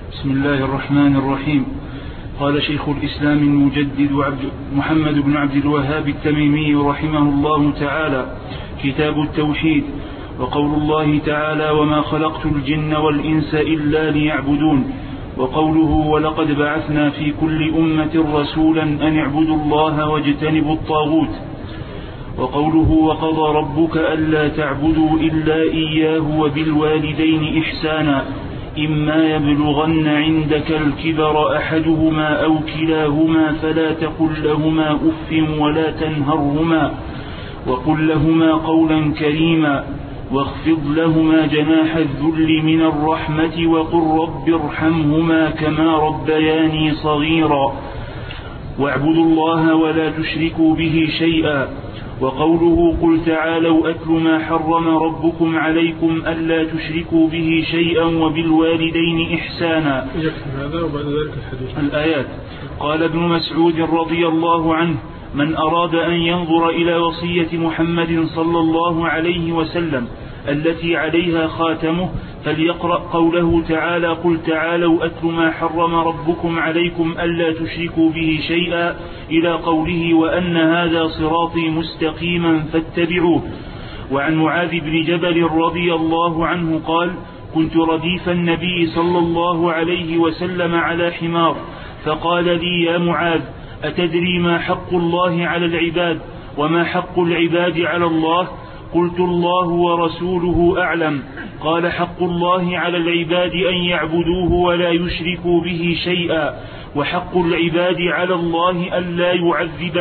بسم الله الرحمن الرحيم. قال شيخ الإسلام المجدد محمد بن عبد الوهاب التميمي رحمه الله تعالى: كتاب التوحيد. وقول الله تعالى: وما خلقت الجن والإنس إلا ليعبدون. وقوله: ولقد بعثنا في كل أمة رسولا أن اعبدوا الله واجتنبوا الطاغوت. وقوله: وقضى ربك ألا تعبدوا إلا إياه وبالوالدين إحسانا إما يبلغن عندك الكبر أحدهما أو كلاهما فلا تقل لهما أف ولا تنهرهما وقل لهما قولا كريما واخفض لهما جناح الذل من الرحمة وقل رب ارحمهما كما ربياني صغيرا. واعبدوا الله ولا تشركوا به شيئا. وقوله: قل تعالوا أتل ما حرم ربكم عليكم ألا تشركوا به شيئا وبالوالدين إحسانا. هذا وبعد ذلك الآيات. قال ابن مسعود رضي الله عنه: من أراد أن ينظر إلى وصية محمد صلى الله عليه وسلم التي عليها خاتمه فليقرأ قوله تعالى: قل تعالوا أتل ما حرم ربكم عليكم ألا تشركوا به شيئا إلى قوله: وأن هذا صراطي مستقيما فاتبعوه. وعن معاذ بن جبل رضي الله عنه قال: كنت رديف النبي صلى الله عليه وسلم على حمار فقال لي: يا معاذ، أتدري ما حق الله على العباد وما حق العباد على الله؟ قلت: الله ورسوله أعلم. قال: حق الله على العباد أن يعبدوه ولا يشركوا به شيئا، وحق العباد على الله أن لا يعذب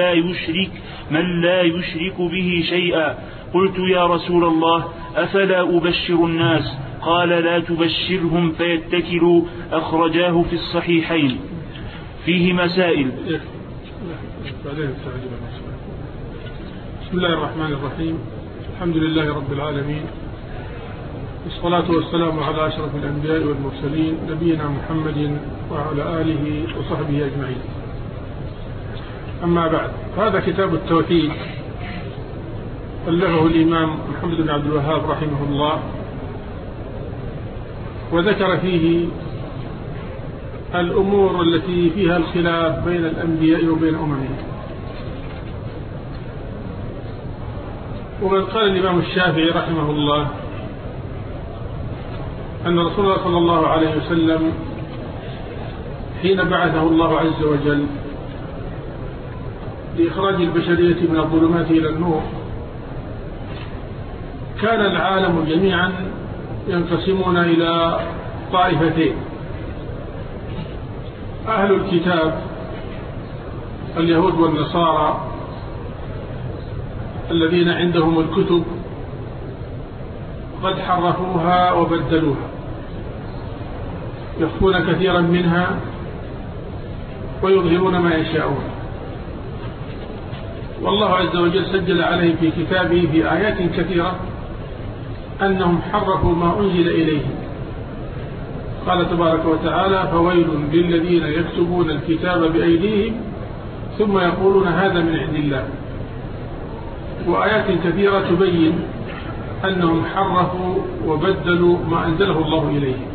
من لا يشرك به شيئا. قلت: يا رسول الله، أفلا أبشر الناس؟ قال: لا تبشرهم فيتكلوا. أخرجاه في الصحيحين. فيه مسائل. بسم الله الرحمن الرحيم. الحمد لله رب العالمين، والصلاة والسلام على أشرف الأنبياء والمرسلين نبينا محمد وعلى آله وصحبه أجمعين. أما بعد، هذا كتاب التوحيد ألفه الإمام محمد بن عبد الوهاب رحمه الله، وذكر فيه الأمور التي فيها الخلاف بين الأنبياء وبين أممهم. وقد قال الإمام الشافعي رحمه الله أن رسول الله صلى الله عليه وسلم حين بعثه الله عز وجل لإخراج البشرية من الظلمات إلى النور كان العالم جميعا ينقسمون إلى طائفتين: أهل الكتاب اليهود والنصارى الذين عندهم الكتب قد حرفوها وبدلوها، يخفون كثيرا منها ويظهرون ما يشاءون. والله عز وجل سجل عليهم في كتابه في آيات كثيرة أنهم حرفوا ما أنزل إليهم. قال تبارك وتعالى: فويل للذين يكتبون الكتاب بأيديهم ثم يقولون هذا من عند الله. وآيات كثيرة تبين أنهم حرفوا وبدلوا ما أنزله الله إليهم.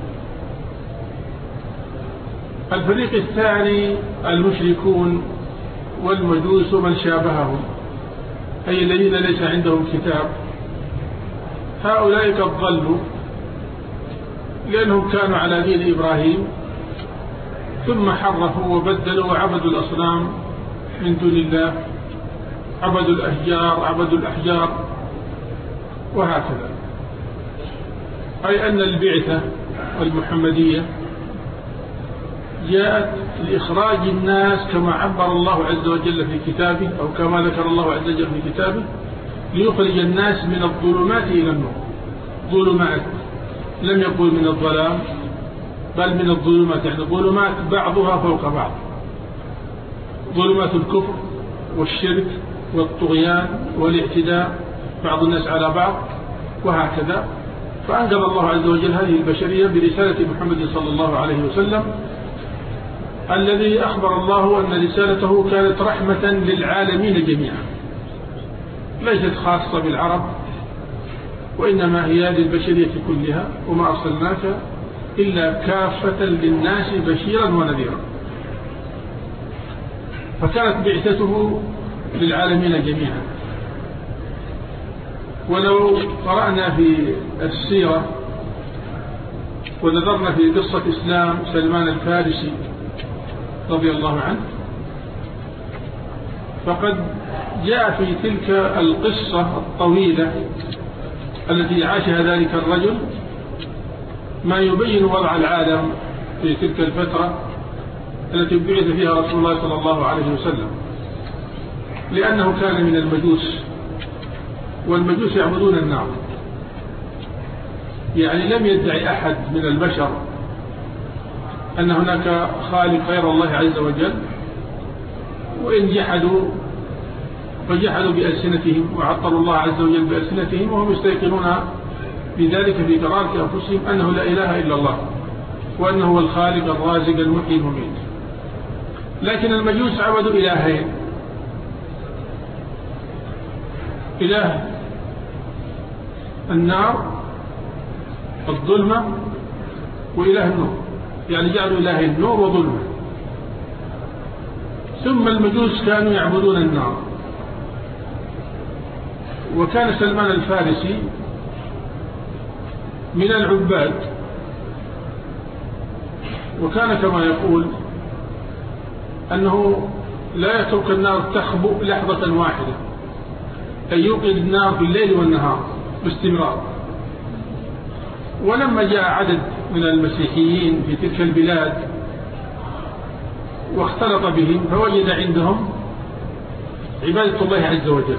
الفريق الثاني المشركون والمجوس ومن شابههم، أي الذين ليس عندهم كتاب. هؤلاء قد ضلوا لأنهم كانوا على دين إبراهيم ثم حرفوا وبدلوا وعبدوا الأصنام من دون الله، عبدوا الأشجار، عبدوا الأحجار، وهكذا. أي أن البعثة المحمدية جاءت لإخراج الناس كما عبر الله عز وجل في كتابه، أو كما ذكر الله عز وجل في كتابه، ليخرج الناس من الظلمات إلى النور. ظلمات، لم يقل من الظلام بل من الظلمات، يعني ظلمات بعضها فوق بعض: ظلمات الكفر والشرك والطغيان والاعتداء، بعض الناس على بعض، وهكذا. فأنزل الله عز وجل هذه البشرية برسالة محمد صلى الله عليه وسلم، الذي أخبر الله أن رسالته كانت رحمة للعالمين جميعا، ليست خاصة بالعرب، وإنما هي للبشرية كلها: وما أرسلناك إلا كافة للناس بشيرا ونذيرا. فكانت بعثته للعالمين جميعا. ولو قرأنا في السيرة ونظرنا في قصة إسلام سلمان الفارسي رضي الله عنه، فقد جاء في تلك القصة الطويلة التي عاشها ذلك الرجل ما يبين وضع العالم في تلك الفترة التي بعث فيها رسول الله صلى الله عليه وسلم، لأنه كان من المجوس، والمجوس يعبدون النار. يعني لم يدعي أحد من البشر أن هناك خالق غير الله عز وجل، وإن جحدوا فجحدوا بألسنتهم وعطلوا الله عز وجل بألسنتهم، وهم يستيقنون بذلك في قرارة أنفسهم أنه لا إله إلا الله، وأنه هو الخالق الرازق المحيي المميت. لكن المجوس عبدوا إلهين: إله النار الظلمة، وإله النور، يعني جعلوا إلهين: النور وظلمة. ثم المجوس كانوا يعبدون النار. وكان سلمان الفارسي من العباد، وكان كما يقول أنه لا يترك النار تخبؤ لحظة واحدة، أي يوقد النار في الليل والنهار باستمرار. ولما جاء عدد من المسيحيين في تلك البلاد واختلط بهم، فوجد عندهم عبادة الله عز وجل،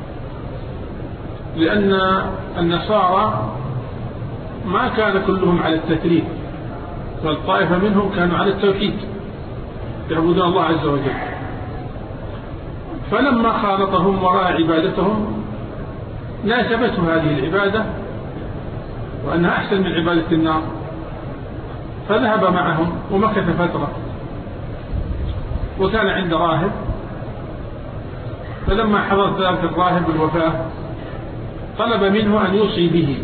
لأن النصارى ما كان كلهم على التثليث، والطائفة منهم كانوا على التوحيد يعبدون الله عز وجل. فلما خالطهم وراء عبادتهم ناسبته هذه العبادة وأنها أحسن من عبادة النار، فذهب معهم ومكث فترة، وكان عند راهب. فلما حضر ذلك الراهب الوفاة طلب منه أن يوصي به،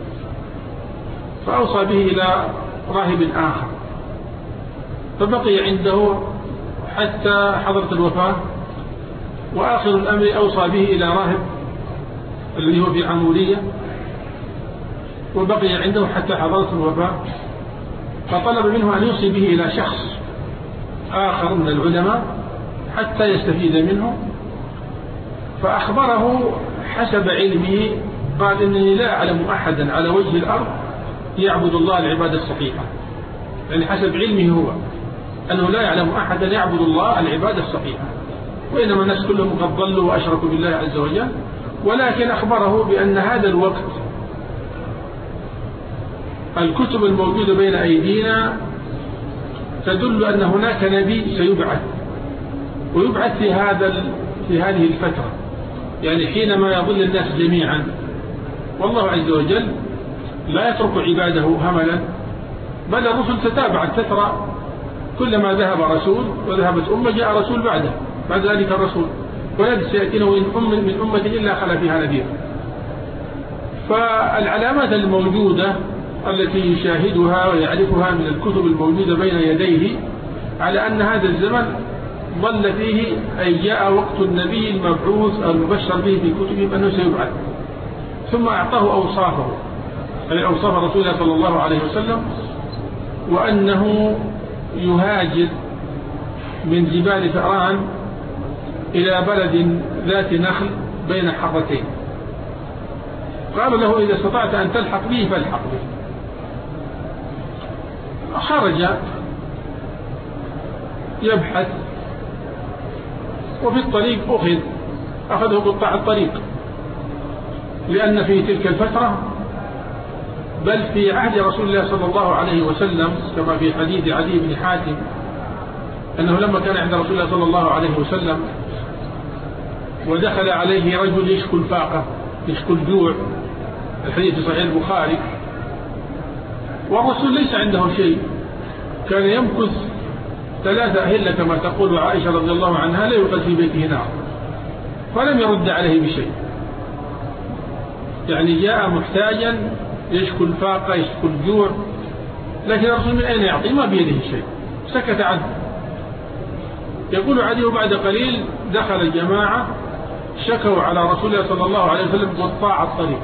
فأوصى به إلى راهب آخر، فبقي عنده حتى حضرت الوفاة. وآخر الأمر أوصى به إلى راهب الذي هو في عمورية، وبقي عنده حتى حضرت الوفاة. فطلب منه أن يوصي به إلى شخص آخر من العلماء حتى يستفيد منه. فأخبره حسب علمه، قال: إنني لا أعلم أحدا على وجه الأرض يعبد الله العبادة الصحيحة. يعني حسب علمه هو أنه لا يعلم أحدا يعبد الله العبادة الصحيحة، وإنما الناس كلهم قد ضلوا وأشركوا بالله عز وجل. ولكن أخبره بأن هذا الوقت الكتب الموجودة بين أيدينا تدل أن هناك نبي سيبعث، ويبعث في هذه الفترة، يعني حينما يضل الناس جميعا. والله عز وجل لا يترك عباده هملا، بل الرسل تتابعت فترة، كلما ذهب رسول وذهبت أمة جاء رسول بعد ذلك الرسول، ولا سيأتينا من أمة إلا خلا فيها نذير. فالعلامات الموجودة التي يشاهدها ويعرفها من الكتب الموجودة بين يديه على أن هذا الزمن ظل فيه، أي جاء وقت النبي المبعوث المبشر به في كتبهم أنه سيبعث. ثم أعطاه أوصافه، أي أوصاف رسول الله صلى الله عليه وسلم، وأنه يهاجر من جبال فأران إلى بلد ذات نخل بين حرتين. قال له: إذا استطعت أن تلحق به فالحق به. خرج يبحث، وفي الطريق أخذه قطاع الطريق، لأن في تلك الفترة، بل في عهد رسول الله صلى الله عليه وسلم كما في حديث عدي بن حاتم أنه لما كان عند رسول الله صلى الله عليه وسلم ودخل عليه رجل يشكو الفاقة يشكو الجوع، الحديث في صحيح البخاري، والرسول ليس عنده شيء، كان يمكث 3 أهلة كما تقول عائشة رضي الله عنها، لا يوقد في بيته نار، فلم يرد عليه بشيء. يعني جاء محتاجا يشكو الفاقة يشكو الجوع، لكن الرسول من أين يعطي؟ ما بيده شيء، سكت عنه. يقول عدي بعد قليل دخل جماعة شكوا على رسول الله صلى الله عليه وسلم قطاع الطريق.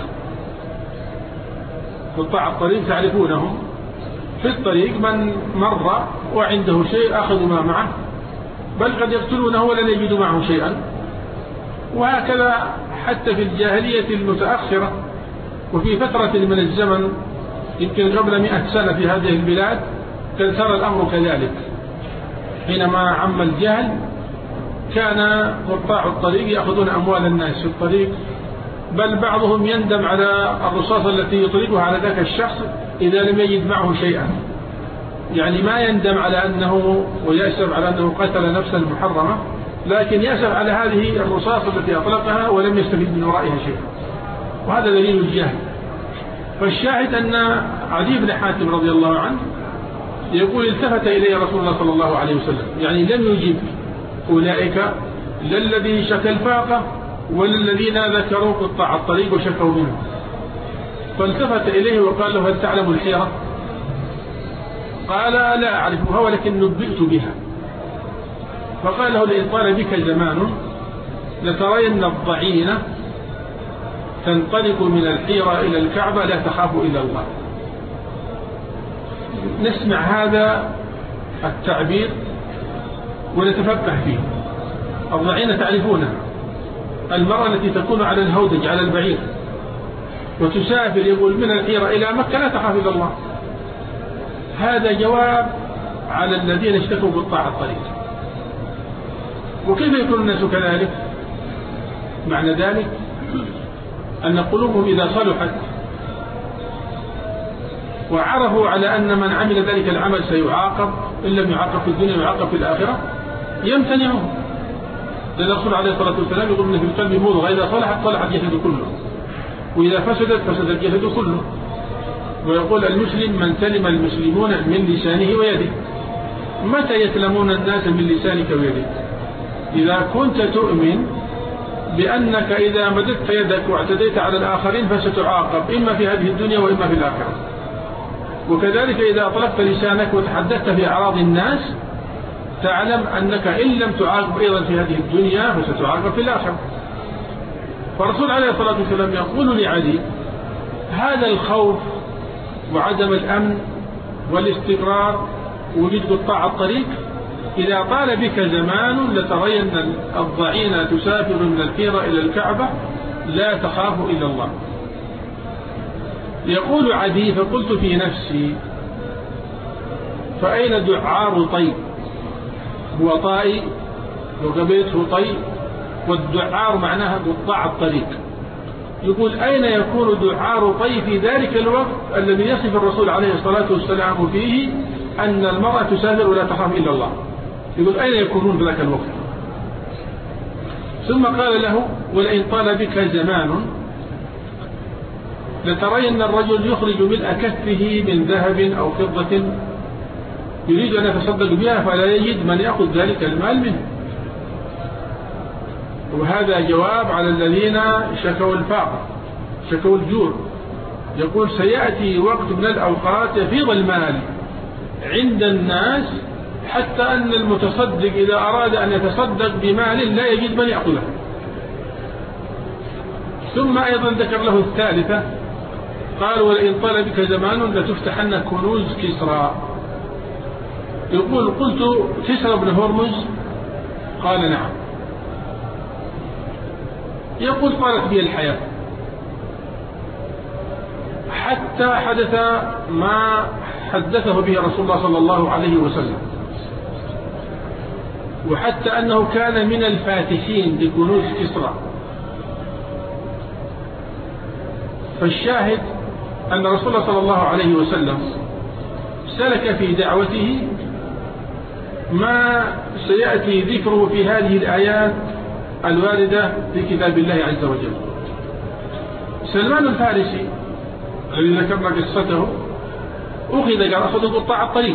قطاع الطريق تعرفونهم، في الطريق من مر وعنده شيء أخذوا ما معه، بل قد يقتلونه ولن يجدوا معه شيئا. وهكذا حتى في الجاهلية المتأخرة وفي فترة من الزمن يمكن قبل 100 سنة في هذه البلاد كان صار الأمر كذلك. حينما عم الجهل كان قطاع الطريق يأخذون أموال الناس في الطريق، بل بعضهم يندم على الرصاص التي يطلقها على ذاك الشخص إذا لم يجد معه شيئا، يعني ما يندم على أنه ويأسف على أنه قتل نفسا محرمة، لكن يأسف على هذه الرصاص التي أطلقها ولم يستفيد من ورائها شيئا، وهذا دليل الجهل. فالشاهد أن عدي بن حاتم رضي الله عنه يقول التفت إلي رسول الله صلى الله عليه وسلم، يعني لم يجب أولئك لا الذي شكى الفاقة ولا الذين ذكروا قطاع الطريق وشكوا منه. فالتفت إليه وقال له هل تعلم الحيرة؟ قال لا أعرفها ولكن نبئت بها. فقال له لئن طال بك زمان لترين الضعينة تنطلق من الحيرة إلى الكعبة لا تخاف إلا الله. نسمع هذا التعبير ونتفقه فيه. الضعينة تعرفونها، المرأة التي تكون على الهودج على البعير وتسافر يقول من الحيرة إلى مكة لا تخاف إلا الله. هذا جواب على الذين اشتكوا قطاع الطريق. وكيف يكون الناس كذلك؟ معنى ذلك أن قلوبهم إذا صلحت وعرفوا على أن من عمل ذلك العمل سيعاقب، إن لم يعاقب في الدنيا يعاقب في الآخرة، يمتنعون. لأن الرسول عليه الصلاة والسلام يقول إن في القلب مضغة إذا صلحت صلح الجسد كله، وإذا فسدت فسد الجسد كله. ويقول المسلم من سلم المسلمون من لسانه ويده. متى يسلمون الناس من لسانك ويدك؟ إذا كنت تؤمن بأنك إذا مددت يدك واعتديت على الآخرين فستعاقب إما في هذه الدنيا وإما في الآخرة. وكذلك إذا أطلقت لسانك وتحدثت في أعراض الناس تعلم أنك إن لم تعاقب أيضا في هذه الدنيا فستعاقب في الآخرة. فالرسول عليه الصلاة والسلام يقول لعلي هذا الخوف وعدم الأمن والاستقرار ووجود قطاع الطريق إذا طال بك زمان لترين الضعينة تسافر من الحيرة إلى الكعبة لا تخاف إلا الله. يقول عدي فقلت في نفسي فأين دعار طي؟ هو طائي وقبيته طي، والدعار معناها قطاع الطريق. يقول أين يكون دعار طي في ذلك الوقت الذي يصف الرسول عليه الصلاة والسلام فيه أن المرأة تسافر ولا تخاف إلا الله؟ يقول أين يكونون في ذلك الوقت؟ ثم قال له ولئن طال بك زمان لترين الرجل يخرج ملء كفه من ذهب أو فضة يريد أن يتصدق بها فلا يجد من يأخذ ذلك المال منه. وهذا جواب على الذين شكوا الفقر شكوا الجوع. يقول سيأتي وقت من الأوقات يفيض المال عند الناس حتى أن المتصدق إذا أراد أن يتصدق بمال لا يجد من يأخذه. ثم أيضا ذكر له الثالثة قال ولئن طال بك زمان لتفتحن كنوز كسرى. يقول قلت كسرى بن هرمز؟ قال نعم. يقول طالت بي الحياة حتى حدث ما حدثه به رسول الله صلى الله عليه وسلم، وحتى أنه كان من الفاتحين لكنوز كسرى. فالشاهد أن رسول الله صلى الله عليه وسلم سلك في دعوته ما سيأتي ذكره في هذه الآيات الواردة في كتاب الله عز وجل. سلمان الفارسي الذي ذكرنا قصته أخذ قطاع الطريق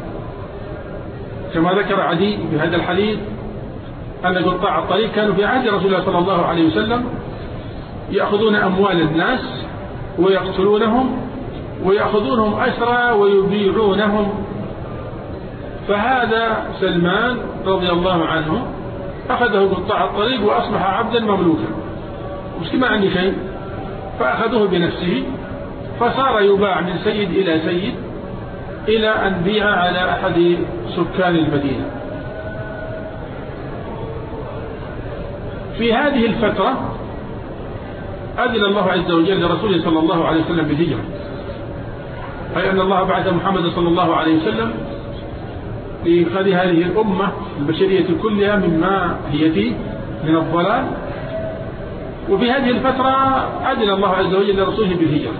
كما ذكر عدي في هذا الحديث أن قطاع الطريق كانوا في عهد رسول الله صلى الله عليه وسلم يأخذون أموال الناس ويقتلونهم ويأخذونهم أسرى ويبيعونهم. فهذا سلمان رضي الله عنه أخذه قطاع الطريق وأصبح عبدا مملوكا، مش ما عندي شيء، فأخذوه بنفسه فصار يباع من سيد إلى سيد إلى أن بيع على أحد سكان المدينة. في هذه الفترة أذن الله عز وجل لرسوله صلى الله عليه وسلم بالهجرة، أي أن الله بعث محمد صلى الله عليه وسلم لإنقاذ هذه الأمة البشرية كلها مما هي فيه من الضلال. وفي هذه الفترة أذن الله عز وجل لرسوله بالهجرة،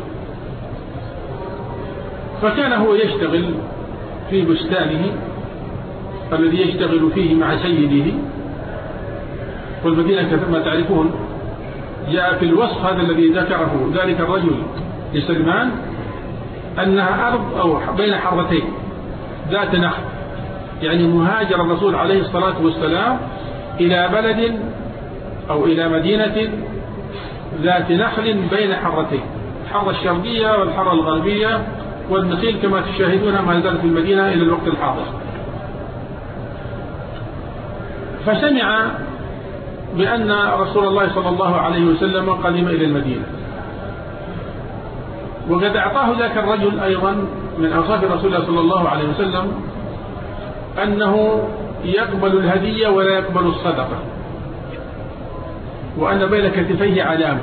فكان هو يشتغل في بستانه الذي يشتغل فيه مع سيده. والمدينة كما تعرفون جاء في الوصف هذا الذي ذكره ذلك الرجل لسلمان أنها أرض أو بين حرتين ذات نخل، يعني مهاجر الرسول عليه الصلاة والسلام إلى بلد أو إلى مدينة ذات نخل بين حرتين، الحرة الشرقية والحرة الغربية، والنخيل كما تشاهدونها ما زالت في المدينة إلى الوقت الحاضر. فسمع بأن رسول الله صلى الله عليه وسلم قدم إلى المدينة، وقد أعطاه ذاك الرجل أيضا من أوصاف رسول الله صلى الله عليه وسلم أنه يقبل الهدية ولا يقبل الصدقة، وأن بين كتفيه علامة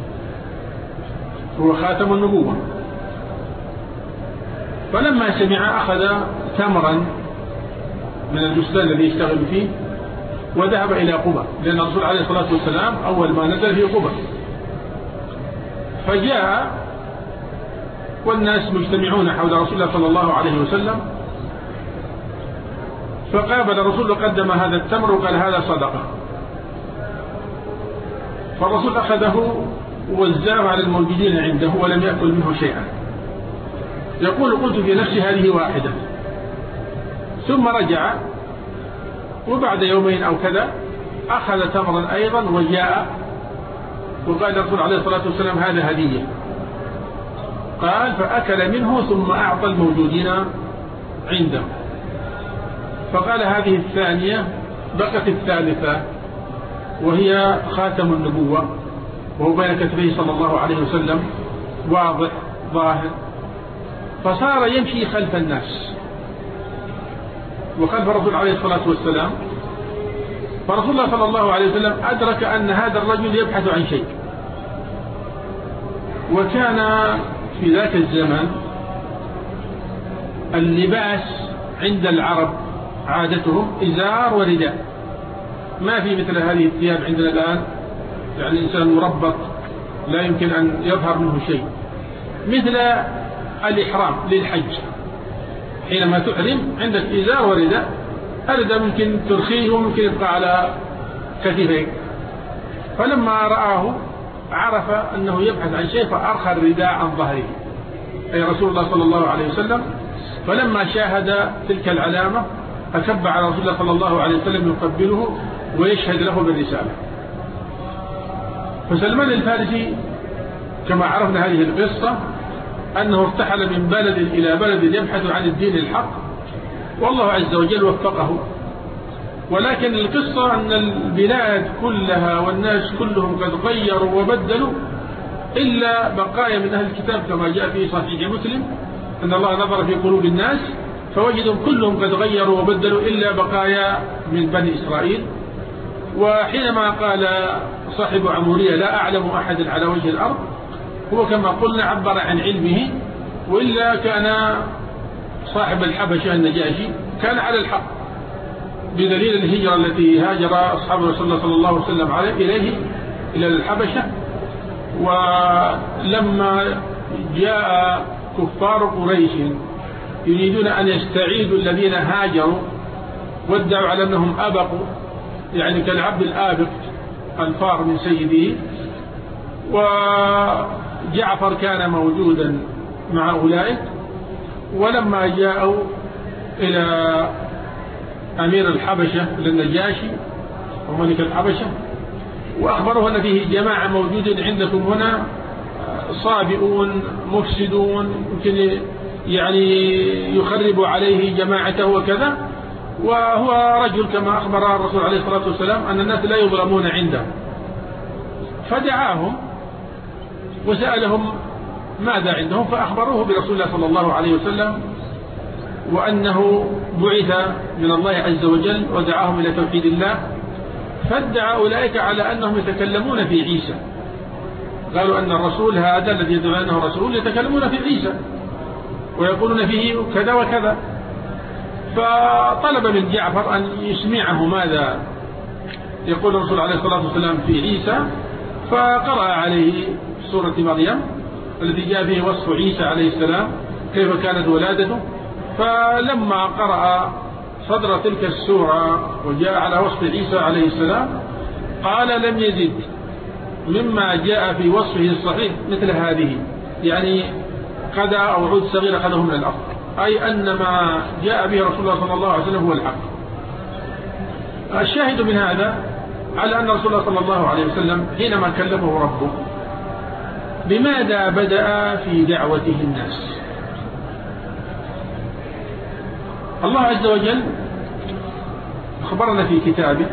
هو خاتم النبوة. فلما سمع أخذ تمرا من البستان الذي يشتغل فيه وذهب إلى قبى، لأن الرسول عليه الصلاة والسلام أول ما نزل في قبى، فجاء والناس مجتمعون حول رسول الله صلى الله عليه وسلم، فقابل الرسول وقدم هذا التمر وقال هذا صدقة. فالرسول أخذه ووزعه على الموجودين عنده ولم يأكل منه شيئا. يقول قلت في نفسي هذه واحدة، ثم رجع وبعد يومين أو كذا أخذ تمرا أيضا وجاء وقال الرسول عليه الصلاة والسلام هذا هدية. قال فأكل منه ثم أعطى الموجودين عنده. فقال هذه الثانية، بقت الثالثة وهي خاتم النبوة، وهو بين كتفيه صلى الله عليه وسلم واضح ظاهر. فصار يمشي خلف الناس وخلف الرسول عليه الصلاة والسلام. فرسول الله صلى الله عليه وسلم أدرك أن هذا الرجل يبحث عن شيء. وكان في ذاك الزمن اللباس عند العرب عادتهم إزار ورداء، ما في مثل هذه الثياب عندنا الآن، يعني الإنسان مربط لا يمكن أن يظهر منه شيء، مثل الإحرام للحج. حينما تحرم عندك إزار ورداء، الرداء ممكن ترخيه وممكن يبقى على كتفيك. فلما رآه عرف أنه يبحث عن شيء فأرخى الرداء عن ظهره، أي رسول الله صلى الله عليه وسلم. فلما شاهد تلك العلامة أكب على رسول الله صلى الله عليه وسلم يقبله ويشهد له بالرسالة. فسلمان الفارسي كما عرفنا هذه القصة أنه ارتحل من بلد إلى بلد يبحث عن الدين الحق، والله عز وجل وفقه. ولكن القصة أن البلاد كلها والناس كلهم قد غيروا وبدلوا إلا بقايا من أهل الكتاب، كما جاء في صحيح مسلم أن الله نظر في قلوب الناس فوجدوا كلهم قد غيروا وبدلوا إلا بقايا من بني إسرائيل. وحينما قال صاحب عمورية لا أعلم أحد على وجه الأرض، هو كما قلنا عبر عن علمه، وإلا كان صاحب الحبشة النجاشي كان على الحق بدليل الهجرة التي هاجر أصحاب رسول الله صلى الله عليه وسلم إليه إلى الحبشة. ولما جاء كفار قريش يريدون أن يستعيدوا الذين هاجروا وادعوا على أنهم أبقوا، يعني كالعبد الآبق الفار من سيده، وجعفر كان موجودا مع أولئك. ولما جاءوا إلى أمير الحبشة للنجاشي وملك الحبشة وأخبروه أن فيه جماعة موجودين عندكم هنا صابئون مفسدون يمكن يعني يخرب عليه جماعته وكذا، وهو رجل كما أخبر الرسول عليه الصلاة والسلام أن الناس لا يظلمون عنده. فدعاهم وسألهم ماذا عندهم، فأخبروه برسول الله صلى الله عليه وسلم وأنه بعث من الله عز وجل ودعاهم إلى توحيد الله. فادعى أولئك على أنهم يتكلمون في عيسى، قالوا أن الرسول هذا الذي يدعون أنه رسول يتكلمون في عيسى ويقولون فيه كذا وكذا. فطلب من جعفر أن يسمعه ماذا يقول الرسول عليه الصلاة والسلام في عيسى، فقرأ عليه سورة مريم التي جاء فيه وصف عيسى عليه السلام كيف كانت ولادته. فلما قرأ صدر تلك السورة وجاء على وصف عيسى عليه السلام قال لم يزد مما جاء في وصفه الصحيح مثل هذه، يعني قدى أو عود صغير أخذه من الأرض، أي أن ما جاء به رسول الله صلى الله عليه وسلم هو الحق. الشاهد من هذا على أن رسول الله صلى الله عليه وسلم حينما كلمه ربه بماذا بدأ في دعوته الناس؟ الله عز وجل أخبرنا في كتابه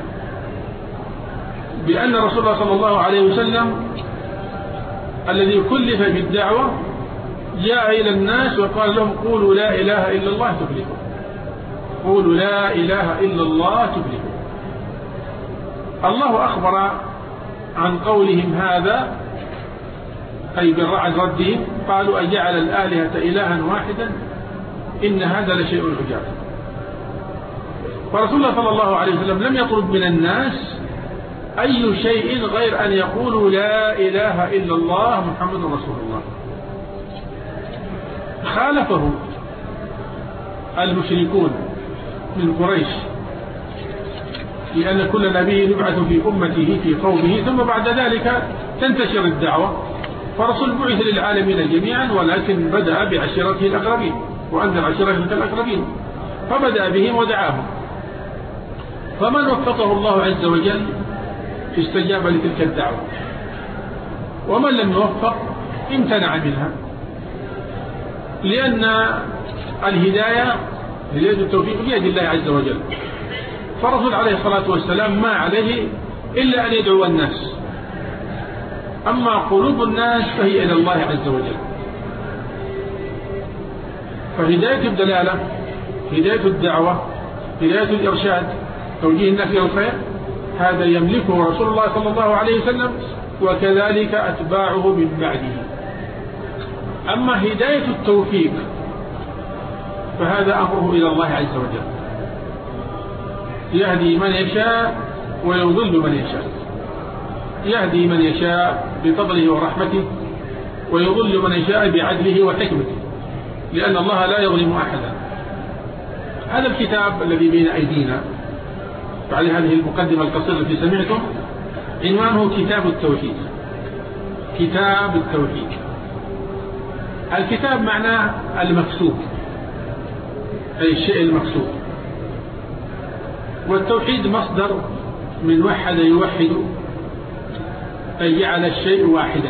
بأن رسول الله صلى الله عليه وسلم الذي كلف بالدعوة جاء إلى الناس وقال لهم قولوا لا إله إلا الله تفلحوا، قولوا لا إله إلا الله تفلحوا. الله أخبر عن قولهم هذا أي بالرعد ردهم، قالوا أجعل الآلهة إلها واحدا إن هذا لشيء عجاب. فرسول الله صلى الله عليه وسلم لم يطلب من الناس أي شيء غير أن يقولوا لا إله إلا الله محمد رسول الله. خالفه المشركون من قريش لأن كل نبي يبعث في أمته في قومه ثم بعد ذلك تنتشر الدعوة، فرسول بعث للعالمين جميعا ولكن بدأ بعشيرته الأقربين وأنذر عشيرتك الأقربين، فبدأ بهم ودعاهم. فمن وفقه الله عز وجل استجاب لتلك الدعوة، ومن لم يوفق امتنع منها، لأن الهداية هداية التوفيق بيد الله عز وجل. فرسول عليه الصلاة والسلام ما عليه إلا أن يدعو الناس، أما قلوب الناس فهي إلى الله عز وجل. فهداية الدلالة، هداية الدعوة، هداية الإرشاد، توجيه الناس إلى الخير، هذا يملكه رسول الله صلى الله عليه وسلم وكذلك أتباعه من بعده. أما هداية التوفيق فهذا أمره إلى الله عز وجل، يهدي من يشاء ويضل من يشاء، يهدي من يشاء بفضله ورحمته ويضل من يشاء بعدله وحكمته، لأن الله لا يظلم أحدا. هذا الكتاب الذي بين أيدينا بعد هذه المقدمة القصيرة التي سمعتم عنوانه كتاب التوحيد. كتاب التوحيد، الكتاب معناه المكتوب أي الشيء المكتوب، والتوحيد مصدر من وحد يوحد أي جعل الشيء واحدا.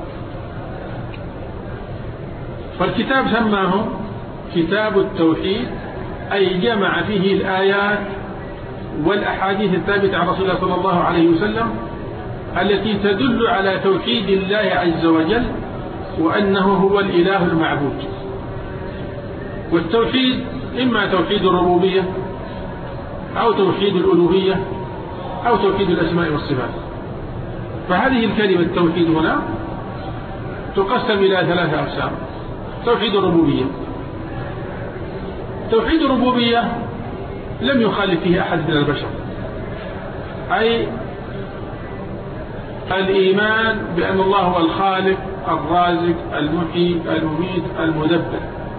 فالكتاب سماه كتاب التوحيد أي جمع فيه الآيات والأحاديث الثابتة عن رسول الله صلى الله عليه وسلم التي تدل على توحيد الله عز وجل وأنه هو الإله المعبود. والتوحيد إما توحيد الربوبية أو توحيد الألوهية أو توحيد الأسماء والصفات. فهذه الكلمة التوحيد هنا تقسم إلى 3 أقسام. توحيد الربوبية، توحيد الربوبية لم يخالف فيه أحد من البشر، أي الإيمان بأن الله هو الخالق الرازق المحيي المميت المدبر.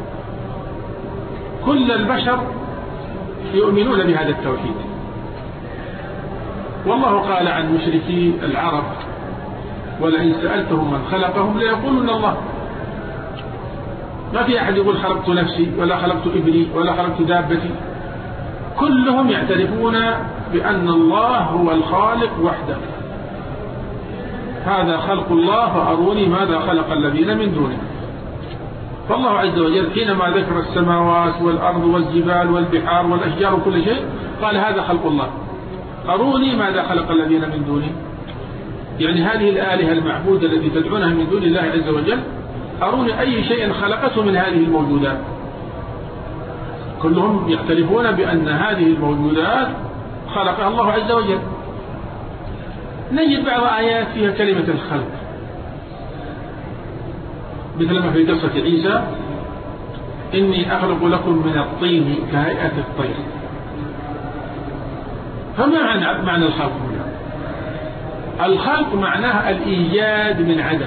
كل البشر يؤمنون بهذا التوحيد. والله قال عن مشركي العرب ولئن سألتهم من خلقهم ليقولون الله. ما في أحد يقول خلقت نفسي ولا خلقت ابني ولا خلقت دابتي، كلهم يعترفون بأن الله هو الخالق وحده. هذا خلق الله فأروني ماذا خلق الذين من دونه. فالله عز وجل حينما ذكر السماوات والأرض والجبال والبحار والأشجار وكل شيء قال هذا خلق الله، أروني ماذا خلق الذين من دونه. يعني هذه الآلهة المعبودة التي تدعونها من دون الله عز وجل أروني أي شيء خلقته من هذه الموجودات. كلهم يختلفون بأن هذه الموجودات خلقها الله عز وجل. نجد بعض آيات فيها كلمة الخلق، مثل ما في قصة عيسى إني أخلق لكم من الطين كهيئة الطير. فما معنى الخلق هنا؟ الخلق معناها الإيجاد من عدم،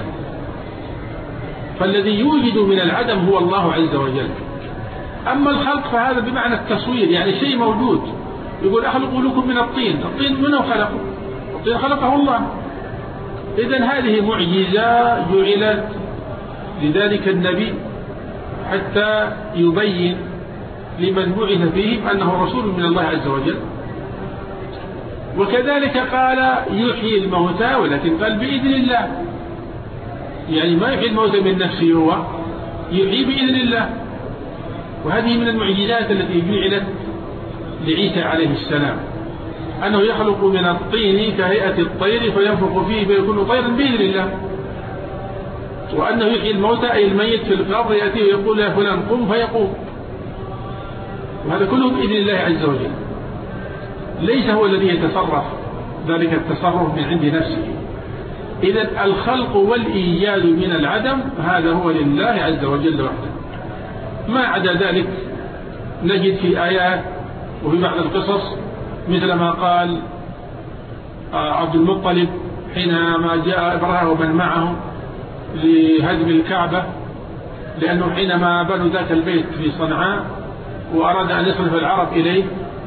فالذي يوجد من العدم هو الله عز وجل. أما الخلق فهذا بمعنى التصوير، يعني شيء موجود. يقول أخلق لكم من الطين، الطين منه خلقه؟ الطين خلقه الله. إذن هذه معجزة جعلت لذلك النبي حتى يبين لمن بعث فيهم أنه رسول من الله عز وجل. وكذلك قال يحيي الموتى، ولكن قال بإذن الله، يعني ما يحيي الموتى من نفسه، هو يحيي بإذن الله. وهذه من المعجزات التي جعلت لعيسى عليه السلام، أنه يخلق من الطين كهيئة الطير فينفخ فيه فيكون طيرا بإذن الله. وأنه يحيي الموتى أي الميت في القبر يأتيه ويقول يا فلان قم فيقوم. وهذا كله بإذن الله عز وجل، ليس هو الذي يتصرف ذلك التصرف من عند نفسه. إذن الخلق والإيجاد من العدم هذا هو لله عز وجل وحده. ما عدا ذلك نجد في آيات وفي بعض القصص، مثل ما قال عبد المطلب حينما جاء إبراهيم ومن معه لهدم الكعبة، لأنه حينما بنوا ذاك البيت في صنعاء وأراد أن يصرف العرب إليه،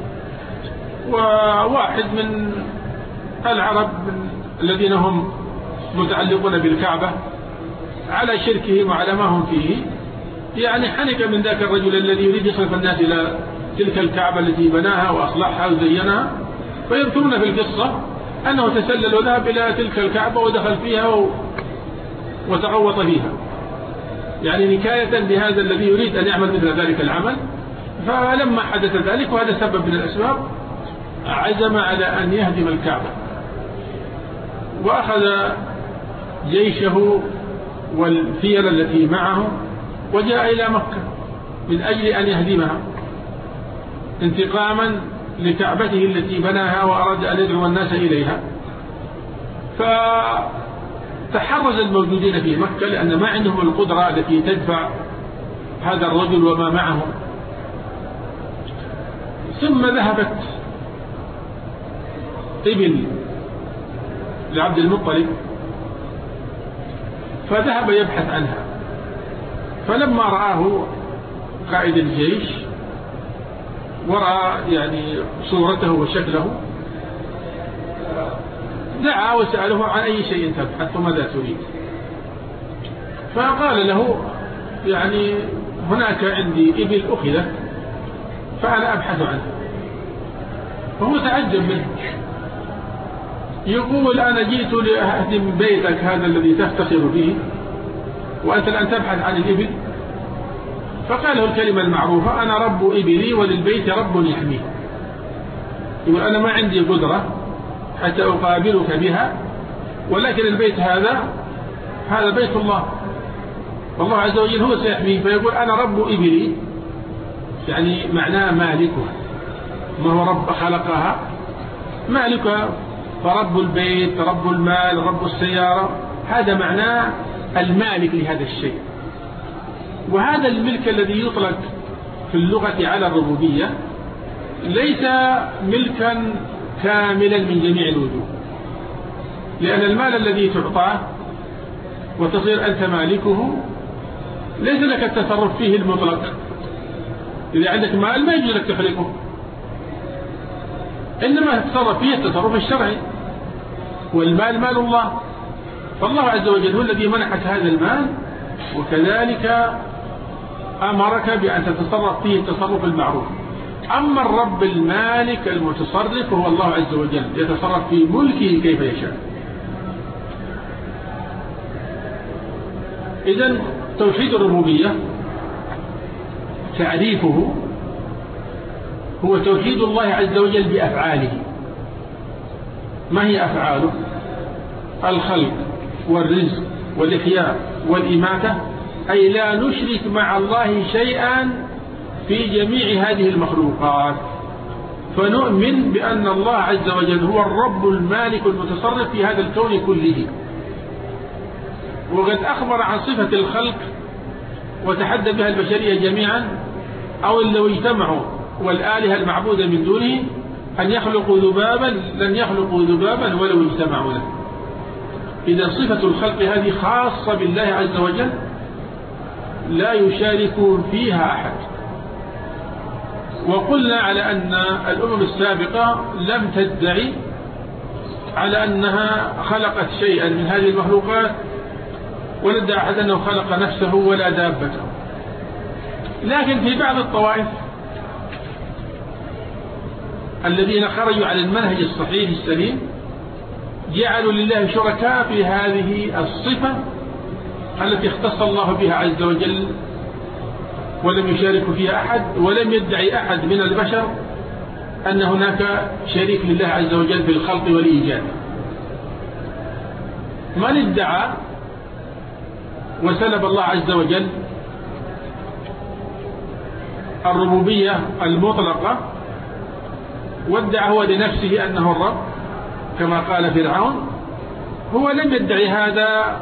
وواحد من العرب الذين هم متعلقون بالكعبة على شركهم وعلى ما هم فيه، يعني حنك من ذاك الرجل الذي يريد يصرف الناس إلى تلك الكعبة التي بناها وأصلحها وزينها. فيذكرون في القصة أنه تسلل وذهب إلى تلك الكعبة ودخل فيها وتعوط فيها، يعني نكاية بهذا الذي يريد أن يعمل مثل ذلك العمل. فلما حدث ذلك، وهذا سبب من الأسباب، عزم على أن يهدم الكعبة، وأخذ جيشه والفيل التي معه وجاء إلى مكة من أجل أن يهدمها انتقاما لكعبته التي بناها وأراد أن يدعو الناس إليها. فتحرز الموجودين في مكة لأن ما عندهم القدرة التي تدفع هذا الرجل وما معه. ثم ذهبت إبل لعبد المطلب فذهب يبحث عنها، فلما رآه قائد الجيش ورأى يعني صورته وشكله دعا وسأله عن أي شيء تبحث وماذا تريد. فقال له يعني هناك عندي إبل أخذت فأنا أبحث عنها. فهو تعجب منه، يقول أنا جئت لأهدم بيتك هذا الذي تفتخر به وأنت الآن تبحث عن الإبل. فقال له الكلمة المعروفة أنا رب إبلي وللبيت رب يحميه. يقول أنا ما عندي قدرة حتى أقابلك بها، ولكن البيت هذا بيت الله والله عز وجل هو سيحميه. فيقول أنا رب إبلي، يعني معناه مالكها، ما هو رب خلقها، مالكها. فرب البيت رب المال رب السيارة، هذا معناه المالك لهذا الشيء. وهذا الملك الذي يطلق في اللغة على الربوبية ليس ملكا كاملا من جميع الوجوه، لأن المال الذي تعطاه وتصير أنت مالكه ليس لك التصرف فيه المطلق. إذا عندك مال ما يجوز لك تحرقه، إنما تتصرف فيه التصرف الشرعي، والمال مال الله. فالله عز وجل هو الذي منحك هذا المال، وكذلك أمرك بأن تتصرف فيه التصرف المعروف. أما الرب المالك المتصرف هو الله عز وجل، يتصرف في ملكه كيف يشاء. إذن توحيد الربوبية تعريفه هو توحيد الله عز وجل بأفعاله. ما هي أفعاله؟ الخلق والرزق والإحياء والإماتة، أي لا نشرك مع الله شيئا في جميع هذه المخلوقات، فنؤمن بأن الله عز وجل هو الرب المالك المتصرف في هذا الكون كله. وقد أخبر عن صفة الخلق وتحدى بها البشرية جميعا، أو لو اجتمعوا والآلهة المعبودة من دونه أن يخلقوا ذبابا لن يخلقوا ذبابا ولو اجتمعوا له. إذا صفة الخلق هذه خاصة بالله عز وجل لا يشارك فيها أحد. وقلنا على أن الأمم السابقة لم تدعي على أنها خلقت شيئا من هذه المخلوقات، ولا ادعى أحد أنه خلق نفسه ولا دابته. لكن في بعض الطوائف الذين خرجوا على المنهج الصحيح السليم جعلوا لله شركاء في هذه الصفة التي اختص الله بها عز وجل، ولم يشارك فيها أحد، ولم يدعي أحد من البشر أن هناك شريك لله عز وجل في الخلق والإيجاد. من ادعى وسلب الله عز وجل الربوبية المطلقة وادعى هو لنفسه أنه الرب كما قال فرعون، هو لم يدعي هذا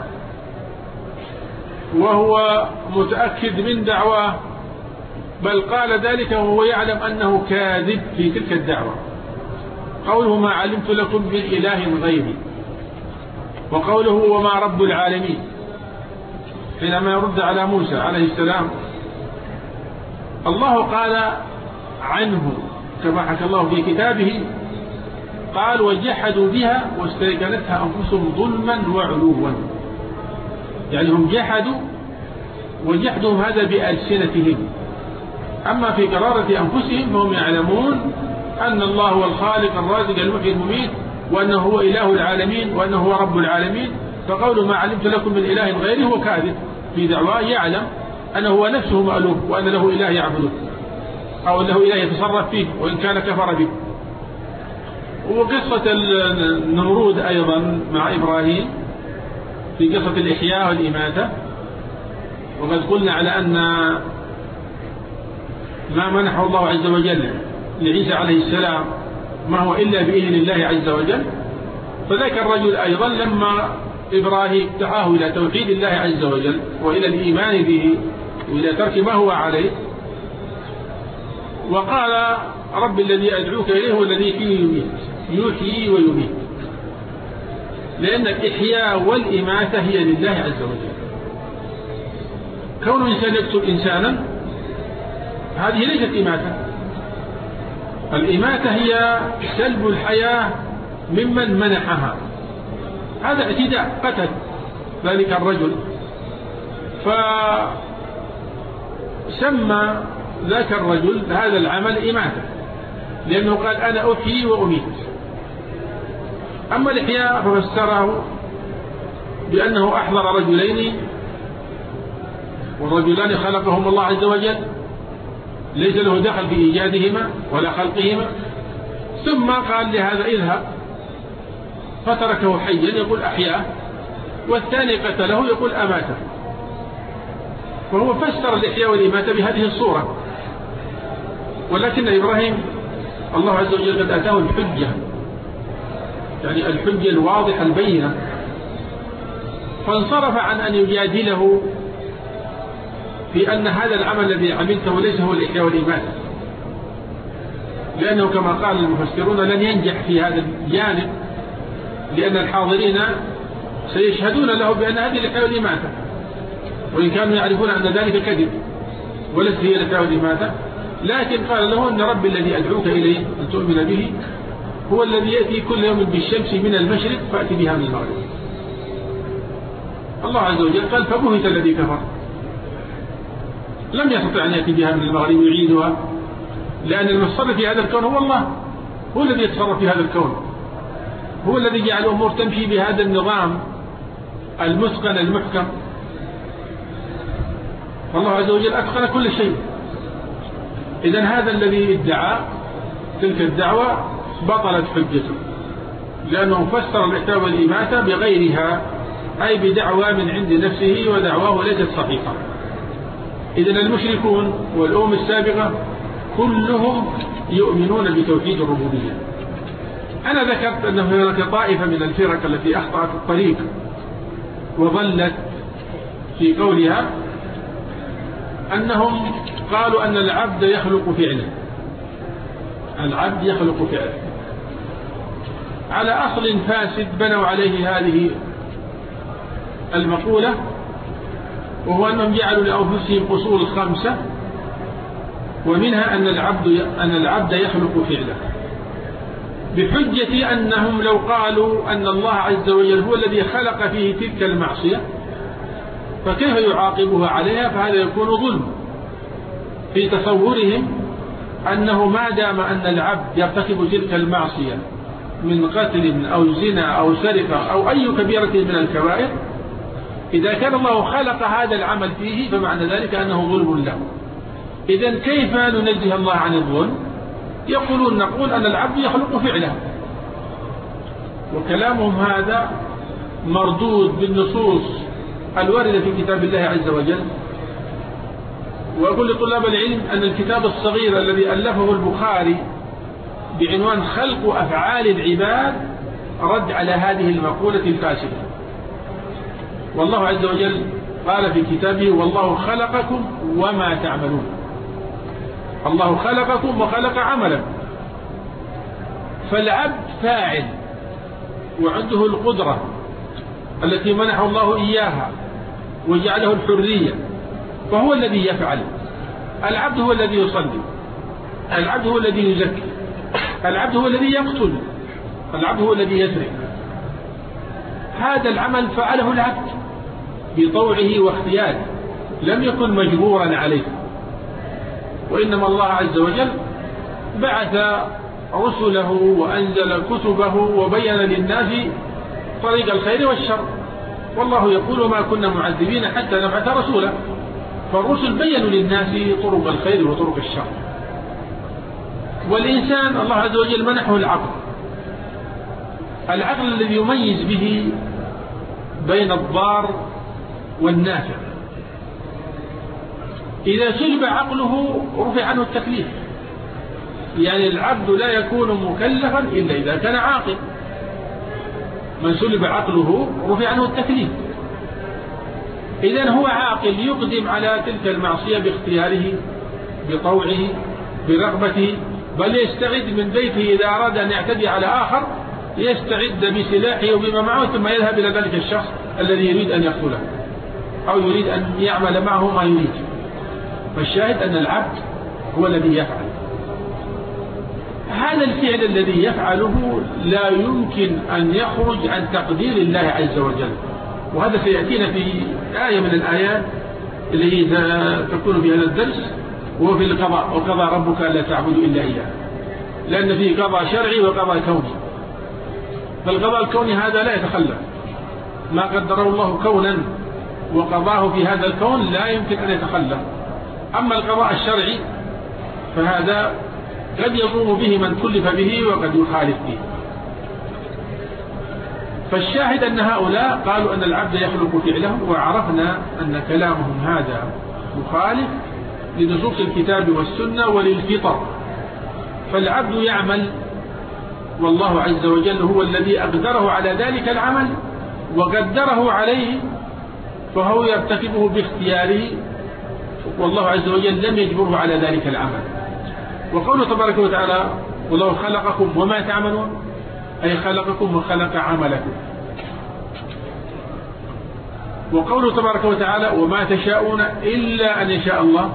وهو متأكد من دعواه، بل قال ذلك وهو يعلم أنه كاذب في تلك الدعوة. قوله ما علمت لكم من إله غيري، وقوله وما رب العالمين حينما يرد على موسى عليه السلام، الله قال عنه كما حكى الله في كتابه، قال وجحدوا بها واستيقنتها أنفسهم ظلما وعلوا. يعني هم جحدوا، وجحدهم هذا بألسنتهم، أما في قرارة أنفسهم فهم يعلمون أن الله هو الخالق الرازق المحيي المميت، وأنه هو إله العالمين، وأنه هو رب العالمين. فقوله ما علمت لكم من إله غيره هو كاذب في دعواه، يعلم أنه هو نفسه مألوف وأن له إله يعبده أو له إله يتصرف فيه وإن كان كفر به. وقصة النمرود أيضا مع إبراهيم في قصة الإحياء والإماتة، وقد قلنا على أن ما منحه الله عز وجل لعيسى عليه السلام ما هو إلا بإذن الله عز وجل. فذاك الرجل أيضا لما إبراهيم دعاه إلى توحيد الله عز وجل وإلى الإيمان به وإلى ترك ما هو عليه، وقال رب الذي أدعوك إليه هو الذي فيه يميت، يحيي ويميت، لأن الإحياء والإماتة هي لله عز وجل. كون إنسان يقتل إنسانا هذه ليست إماتة. الإماتة هي سلب الحياة ممن منحها، هذا اعتداء، قتل ذلك الرجل، فسمى ذاك الرجل هذا العمل إماتة، لأنه قال أنا أحيي وأميت. أما الإحياء ففسره بأنه أحضر رجلين، والرجلان خلقهم الله عز وجل، ليس له دخل في إيجادهما ولا خلقهما، ثم قال لهذا اذهب، فتركه حيا يقول أحياه، والثاني قتله يقول أماته. فهو فسر الإحياء والإماتة بهذه الصورة. ولكن إبراهيم الله عز وجل قد أتاه الحجة، يعني الحجة الواضحة البينة، فانصرف عن أن يجادله في أن هذا العمل الذي عملته ليس هو الإحياء والإماتة، لأنه كما قال المفسرون لن ينجح في هذا الجانب، لأن الحاضرين سيشهدون له بأن هذه الإحياء والإماتة، وإن كانوا يعرفون أن ذلك كذب وليس هي الإحياء والإماتة. لكن قال له أن رب الذي أدعوك إليه أن تؤمن به هو الذي يأتي كل يوم بالشمس من المشرق فأتي بها من المغرب. الله عز وجل قال فبهت الذي كفر، لم يستطع أن يأتي بها من المغرب ويعيدها، لأن المتصرف في هذا الكون هو الله، هو الذي يتصرف في هذا الكون، هو الذي جعل الأمور تمشي بهذا النظام المتقن المحكم. فالله عز وجل أتقن كل شيء. إذن هذا الذي ادعى تلك الدعوة بطلت حجته، لأنه فسر الإحياء والإماتة بغيرها، أي بدعوى من عند نفسه، ودعواه ليست صحيحة. إذن المشركون والأمم السابقة كلهم يؤمنون بتوحيد الربوبية. أنا ذكرت أن هناك طائفة من الفرق التي أخطأت الطريق وظلت في قولها أنهم قالوا أن العبد يخلق فعلا، العبد يخلق فعلا على أصل فاسد بنوا عليه هذه المقولة، وهو أنهم جعلوا لأنفسهم أصول 5، ومنها أن العبد يخلق فعلا، بحجة أنهم لو قالوا أن الله عز وجل هو الذي خلق فيه تلك المعصية فكيف يعاقبها عليها؟ فهذا يكون ظلم. في تصورهم أنه ما دام أن العبد يرتكب تلك المعصية من قتل أو زنا أو سرقة أو أي كبيرة من الكبائر، إذا كان الله خلق هذا العمل فيه فمعنى ذلك أنه ظلم له. إذن كيف ننزه الله عن الظلم؟ يقولون نقول أن العبد يخلق فعله، وكلامهم هذا مردود بالنصوص الواردة في كتاب الله عز وجل. وأقول لطلاب العلم أن الكتاب الصغير الذي ألفه البخاري بعنوان خلق أفعال العباد رد على هذه المقولة الفاسدة. والله عز وجل قال في كتابه: والله خلقكم وما تعملون. الله خلقكم وخلق عملا، فالعبد فاعل وعنده القدرة التي منح الله إياها وجعله الحرية، فهو الذي يفعل. العبد هو الذي يصلي، العبد هو الذي يزكي، العبد هو الذي يقتل، العبد هو الذي يسرق. هذا العمل فعله العبد بطوعه واختياره، لم يكن مجبورا عليه. وإنما الله عز وجل بعث رسله وأنزل كتبه وبين للناس طريق الخير والشر، والله يقول: ما كنا معذبين حتى نبعث رسولا. فالرسل بينوا للناس طرق الخير وطرق الشر. والإنسان الله عز وجل منحه العقل، العقل الذي يميز به بين الضار والنافع. إذا سلب عقله رفع عنه التكليف، يعني العبد لا يكون مكلفا إلا إذا كان عاقل. من سلب عقله رفع عنه التكليف. إذن هو عاقل يقدم على تلك المعصية باختياره، بطوعه، برغبته، بل يستعد من بيته إذا أراد أن يعتدي على آخر يستعد بسلاحه وبما معه، ثم يذهب إلى ذلك الشخص الذي يريد أن يقتله أو يريد أن يعمل معه ما يريد. فالشاهد أن العبد هو الذي يفعل هذا الفعل. الذي يفعله لا يمكن أن يخرج عن تقدير الله عز وجل، وهذا سيأتينا في آية من الآيات اللي تكون في هذا الدرس، وهو في القضاء: وقضى ربك ألا تعبدوا إلا إياه. لأن فيه قضاء شرعي وقضاء كوني. فالقضاء الكوني هذا لا يتخلف، ما قدره الله كونا وقضاه في هذا الكون لا يمكن أن يتخلف. أما القضاء الشرعي فهذا قد يقوم به من كلف به وقد يخالف به. فالشاهد أن هؤلاء قالوا أن العبد يخلق فعله، وعرفنا أن كلامهم هذا مخالف لنصوص الكتاب والسنة وللفطر. فالعبد يعمل، والله عز وجل هو الذي أقدره على ذلك العمل وقدره عليه، فهو يرتكبه باختياره، والله عز وجل لم يجبره على ذلك العمل. وقوله تبارك وتعالى: والله خلقكم وما تعملون، أي خلقكم وخلق عملكم. وقوله تبارك وتعالى: وما تشاءون إلا أن يشاء الله،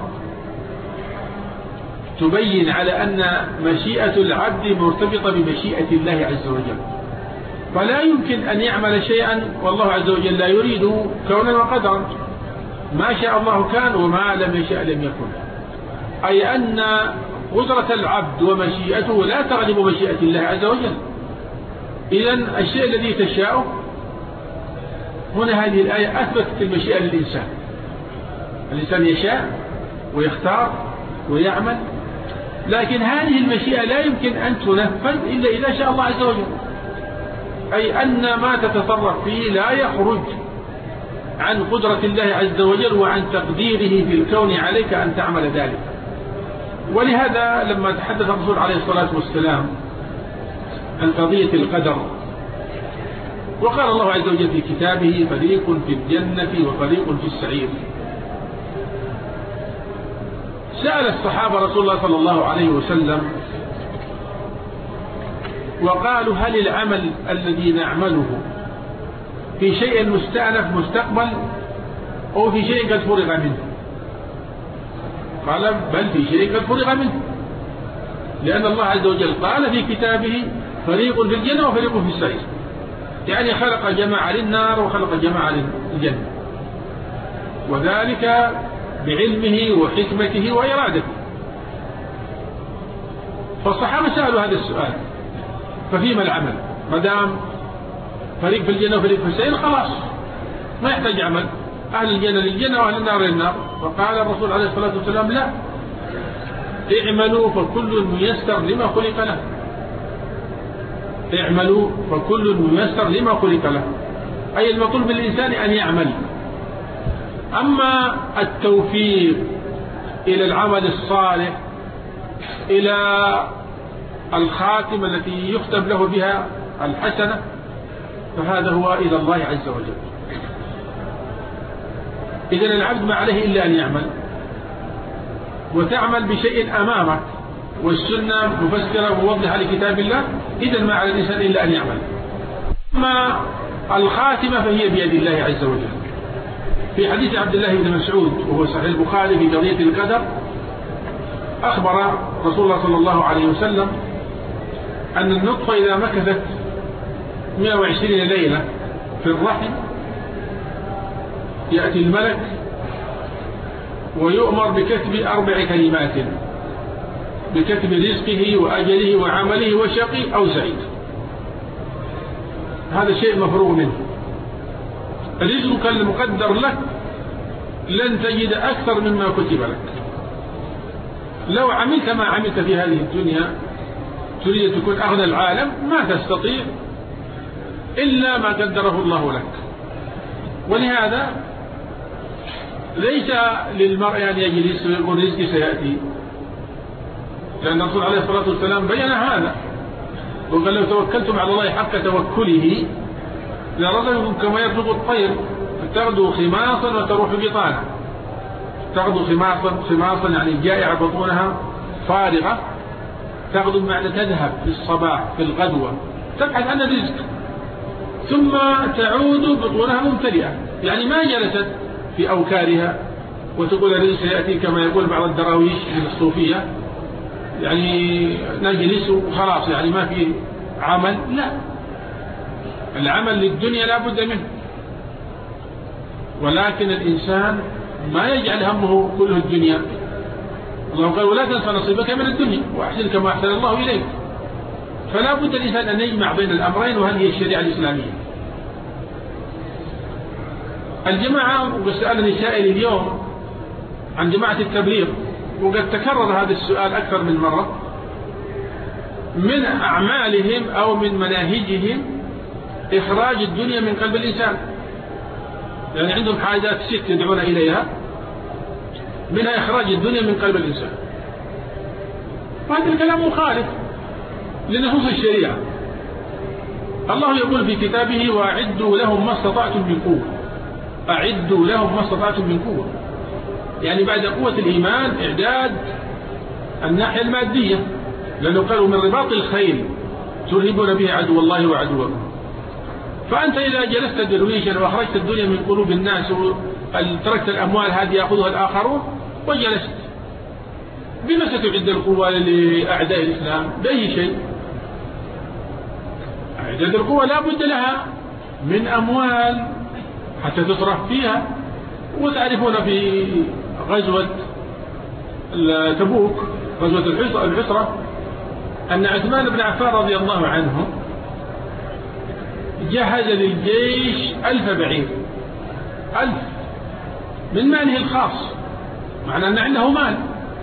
تبين على أن مشيئة العبد مرتبطة بمشيئة الله عز وجل، فلا يمكن أن يعمل شيئا والله عز وجل لا يريد كونا وقدرا. ما شاء الله كان وما لم يشاء لم يكن، أي أن قدرة العبد ومشيئته لا تغلب مشيئة الله عز وجل. إذن الشيء الذي تشاءه، هنا هذه الآية أثبتت المشيئة للإنسان، الإنسان يشاء ويختار ويعمل، لكن هذه المشيئة لا يمكن أن تنفذ إلا إذا شاء الله عز وجل، أي أن ما تتصرف فيه لا يخرج عن قدرة الله عز وجل وعن تقديره في الكون عليك أن تعمل ذلك. ولهذا لما تحدث الرسول عليه الصلاة والسلام عن قضية القدر، وقال الله عز وجل في كتابه: فريق في الجنة وفريق في السعير. سأل الصحابة رسول الله صلى الله عليه وسلم وقالوا: هل العمل الذي نعمله في شيء مستأنف مستقبل أو في شيء قد فرغ منه؟ قال: بل في شيء قد فرغ منه، لأن الله عز وجل قال في كتابه: فريق في الجنة وفريق في السعير، يعني خلق جماعة للنار وخلق جماعة للجنة، وذلك بعلمه وحكمته وإرادته. فالصحابة سألوا هذا السؤال: ففيما العمل؟ ما دام فريق في الجنة وفريق في السعير خلاص ما يحتاج عمل، أهل الجنة للجنة وأهل النار للنار. فقال الرسول عليه الصلاة والسلام: لا، اعملوا فكل ميسر لما خلق له. اعملوا فكل ميسر لما خلق له، أي المطلوب من الإنسان أن يعمل. أما التوفيق إلى العمل الصالح، إلى الخاتمة التي يختم له بها الحسنة، فهذا هو إلى الله عز وجل. إذن العبد ما عليه إلا أن يعمل، وتعمل بشيء أمامك والسنة مفسرة ووضحة لكتاب الله، إذن ما على الإنسان إلا أن يعمل. أما الخاتمة فهي بيد الله عز وجل. في حديث عبد الله بن مسعود وهو صحيح البخاري في قضية القدر، أخبر رسول الله صلى الله عليه وسلم أن النطفة إذا مكثت 120 ليلة في الرحم يأتي الملك ويؤمر بكتب 4 كلمات: بكتب رزقه وأجله وعمله وشقي أو سعيد. هذا شيء مفروغ منه. رزقك المقدر لك لن تجد أكثر مما كتب لك. لو عملت ما عملت في هذه الدنيا تريد أن تكون أغنى العالم ما تستطيع إلا ما قدره الله لك. ولهذا ليس للمرء أن يجلس ويقول رزقي سيأتي، لأن الرسول عليه الصلاة والسلام بين هذا وقال: لو توكلتم على الله حق توكله لرزقكم كما يرزق الطير، تغدو خماصا وتروح بطانا. تغدو خماصا يعني جائعة بطونها فارغة، تغدو بمعنى تذهب في الصباح في الغدوة تبحث عن الرزق، ثم تعود بطونها ممتلئة، يعني ما جلست في أوكارها وتقول الرزق سيأتي كما يقول بعض الدراويش من الصوفية، يعني نجلس وخلاص يعني ما في عمل. لا، العمل للدنيا لا بد منه، ولكن الإنسان ما يجعل همه كله الدنيا. الله قال: ولا تنسى نصيبك من الدنيا وأحسن كما أحسن الله إليك. فلا بد الإنسان أن يجمع بين الأمرين، وهذه هي الشريعة الإسلامية. الجماعة، وسألني سائل اليوم عن جماعة التبليغ، وقد تكرر هذا السؤال أكثر من مرة، من أعمالهم أو من مناهجهم إخراج الدنيا من قلب الإنسان. يعني عندهم حاجات 6 يدعون إليها، منها إخراج الدنيا من قلب الإنسان. وهذا الكلام مخالف لنصوص الشريعة. الله يقول في كتابه: وأعدوا لهم ما استطعتم من قوة. أعدوا لهم ما استطعتم من قوة، يعني بعد قوة الإيمان إعداد الناحية المادية، لأنه قالوا: من رباط الخيل ترهبون به عدو الله وعدوكم. فأنت إذا جلست درويشا وأخرجت الدنيا من قلوب الناس وتركت الأموال هذه يأخذها الآخرون وجلست، بما ستعد القوة لأعداء الإسلام؟ بأي شيء؟ إعداد القوة لا بد لها من أموال حتى تصرف فيها. وتعرفون في غزوة تبوك، غزوة العسرة، أن عثمان بن عفان رضي الله عنه جهز للجيش 1000 بعير، 1000 من ماله الخاص، معنى أن عنده مال،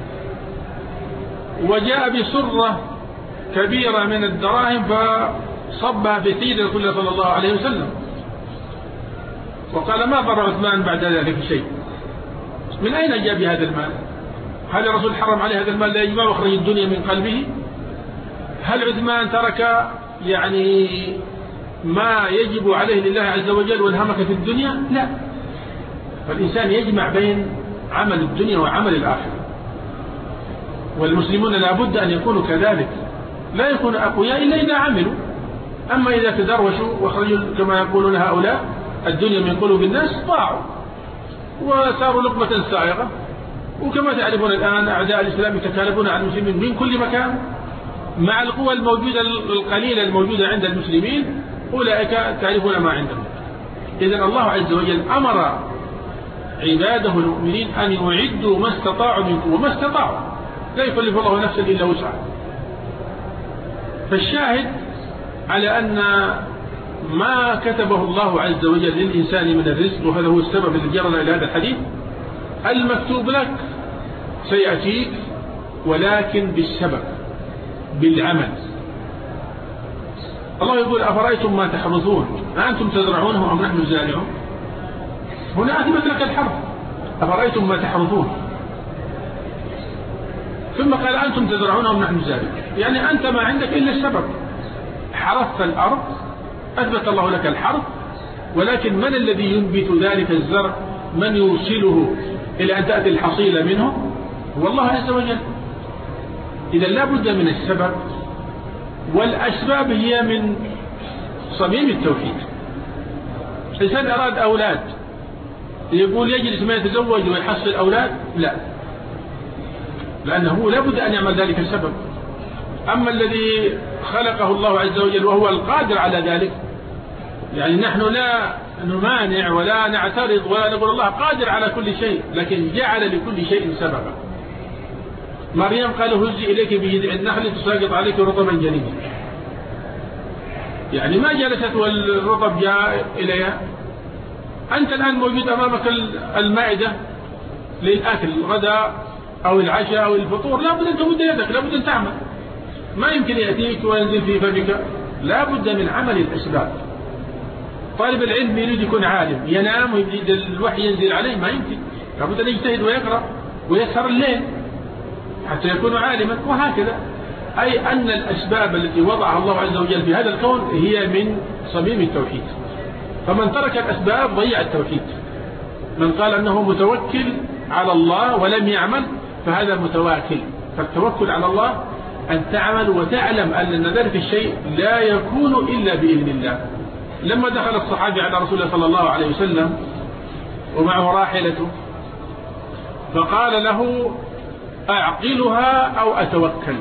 وجاء بسرة كبيرة من الدراهم فصبها في سيد رسول الله صلى الله عليه وسلم، وقال ما ضر عثمان بعد ذلك شيء. من أين جاء بهذا المال؟ هل الرسول حرم عليه هذا المال ليجمع وأخرج الدنيا من قلبه؟ هل عثمان ترك يعني ما يجب عليه لله عز وجل وانهمك في الدنيا؟ لا. فالإنسان يجمع بين عمل الدنيا وعمل الآخرة، والمسلمون لا بد أن يكونوا كذلك، لا يكونوا أقوياء إلا إذا عملوا. أما إذا تدروشوا وخرجوا كما يقولون هؤلاء الدنيا من قلوب الناس ضاعوا وصاروا لقمة سائغة. وكما تعرفون الآن أعداء الإسلام يتكالبون على المسلمين من كل مكان، مع القوى الموجودة القليلة الموجودة عند المسلمين أولئك تعرفون ما عندهم. إذن الله عز وجل أمر عباده المؤمنين أن يعدوا ما استطاعوا من قوة، ما استطاعوا، لا يكلف الله نفسا إلا وسعها. فالشاهد على أن ما كتبه الله عز وجل للإنسان من الرزق، وهذا هو السبب الذي جرنا إلى هذا الحديث، المكتوب لك سيأتيك، ولكن بالسبب، بالعمل. الله يقول أفرأيتم ما تحرثون أأنتم تزرعونه أم نحن الزارعون؟ هنا أثبت لك الحرث، أفرأيتم ما تحرثون، ثم قال أنتم تزرعونه أم نحن الزارعون، يعني أنت ما عندك إلا السبب، حرثت الأرض أثبت الله لك الحرث، ولكن من الذي ينبت ذلك الزرع؟ من يوصله إلى أن تأتي الحصيلة منه؟ هو الله عز وجل. إذا لا بد من السبب، والأسباب هي من صميم التوحيد. الإنسان أراد أولاد يقول يجلس ما يتزوج ويحصل أولاد؟ لا، لأنه لا بد أن يعمل ذلك السبب. أما الذي خلقه الله عز وجل وهو القادر على ذلك، يعني نحن لا نمانع ولا نعترض ولا نقول الله قادر على كل شيء، لكن جعل لكل شيء سببا. مريم قال هزي إليك بجذع النخل تساقط عليك رطبا جنيا، يعني ما جلست والرطب جاء إليها. أنت الآن موجود أمامك المائدة للأكل، الغداء أو العشاء أو الفطور، لا بد أن تمد يدك، لا بد أن تعمل، ما يمكن يأتيك وينزل في فمك، لا بد من عمل الأسباب. طالب العلم يريد يكون عالم، ينام ويريد الوحي ينزل عليه، ما يمكن، لا بد أن يجتهد ويقرأ ويسهر الليل حتى يكون عالما، وهكذا. أي أن الأسباب التي وضعها الله عز وجل في هذا الكون هي من صميم التوحيد، فمن ترك الأسباب ضيع التوحيد. من قال أنه متوكل على الله ولم يعمل فهذا متواكل. فالتوكل على الله أن تعمل وتعلم أن ذلك الشيء لا يكون إلا بإذن الله. لما دخل الصحابي على رسول الله صلى الله عليه وسلم ومعه راحلته، فقال له أعقلها أو أتوكل.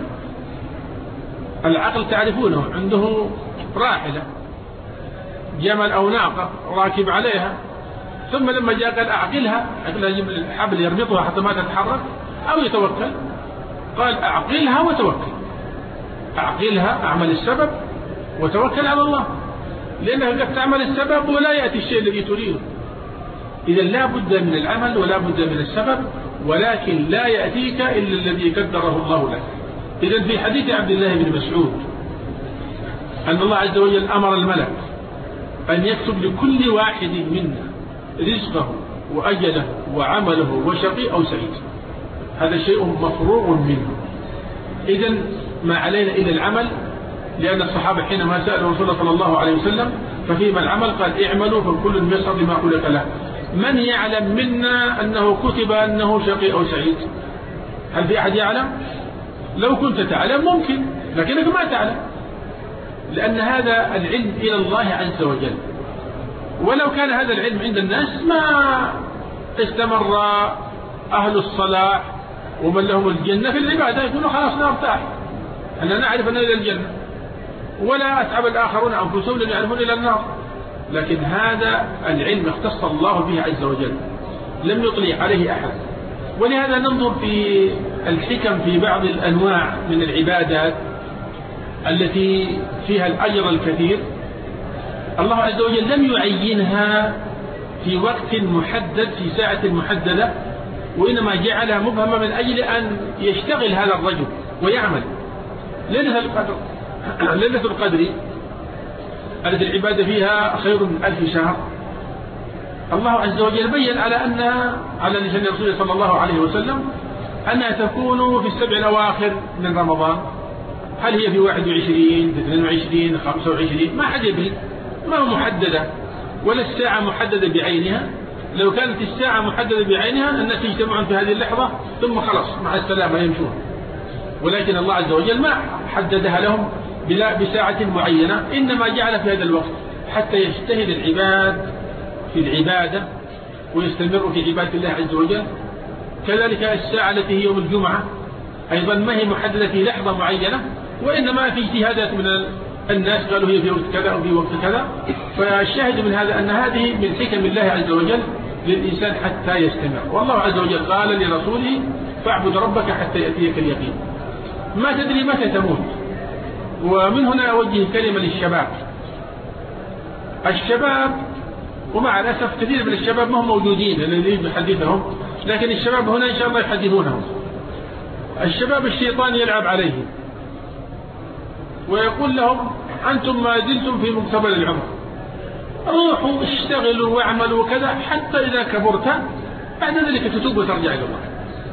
العقل تعرفونه، عنده راحلة جمل أو ناقة راكب عليها، ثم لما جاء قال أعقلها، يجيب الحبل يربطها حتى ما تتحرك، أو يتوكل. قال أعقلها وتوكل، أعقلها أعمل السبب وتوكل على الله، لأنك قد تعمل السبب ولا يأتي الشيء الذي تريده. إذا لا بد من العمل ولا بد من السبب، ولكن لا يأتيك إلا الذي قدره الله لك. إذا في حديث عبد الله بن مسعود أن الله عز وجل أمر الملك أن يكتب لكل واحد منا رزقه وأجله وعمله وشقي أو سعيد، هذا شيء مفروغ منه. إذا ما علينا إلا العمل، لأن الصحابة حينما سألوا رسول الله صلى الله عليه وسلم ففيما العمل قال اعملوا فكل ميسر لما خلق له. من يعلم منا أنه كتب أنه شقي أو سعيد؟ هل في أحد يعلم؟ لو كنت تعلم ممكن، لكنك ما تعلم، لأن هذا العلم إلى الله عز وجل. ولو كان هذا العلم عند الناس ما استمر أهل الصلاح ومن لهم الجنة في العبادة، يقولوا خلاص نرتاح، أننا نعرف أننا إلى الجنة، ولا أتعب الآخرون أنفسهم لأن يعرفون إلى النار. لكن هذا العلم اختص الله به عز وجل، لم يطلع عليه أحد. ولهذا ننظر في الحكم في بعض الأنواع من العبادات التي فيها الأجر الكثير، الله عز وجل لم يعينها في وقت محدد في ساعة محددة، وإنما جعلها مبهمة من أجل أن يشتغل هذا الرجل ويعمل. ليلة القدر التي العبادة فيها خير من 1000 شهر، الله عز وجل بين على لسان رسوله صلى الله عليه وسلم أنها تكون في السبع الأواخر من رمضان. هل هي في 21 في 22 25 ما حد يدري، ما هو محددة، ولا الساعة محددة بعينها. لو كانت الساعة محددة بعينها الناس يجتمعون في هذه اللحظة ثم خلاص مع السلامة يمشون، ولكن الله عز وجل ما حددها لهم بساعة معينة، إنما جعل في هذا الوقت حتى يجتهد العباد في العبادة ويستمر في عبادة الله عز وجل. كذلك الساعة التي هي يوم الجمعة أيضا ما هي محددة في لحظة معينة، وإنما في اجتهادات من الناس قالوا هي في وقت كذا أو في وقت كذا. فالشاهد من هذا أن هذه من حكم الله عز وجل للإنسان حتى يستمر. والله عز وجل قال لرسوله فاعبد ربك حتى يأتيك اليقين، ما تدري متى تموت. ومن هنا أوجه كلمة للشباب. الشباب ومع الأسف كثير من الشباب ما هم موجودين الذين يحدثهم، لكن الشباب هنا إن شاء الله يحدثونهم. الشباب الشيطان يلعب عليهم ويقول لهم أنتم ما زلتم في مقتبل العمر، روحوا اشتغلوا واعملوا وكذا حتى إذا كبرت بعد ذلك تتوب وترجع إلى الله.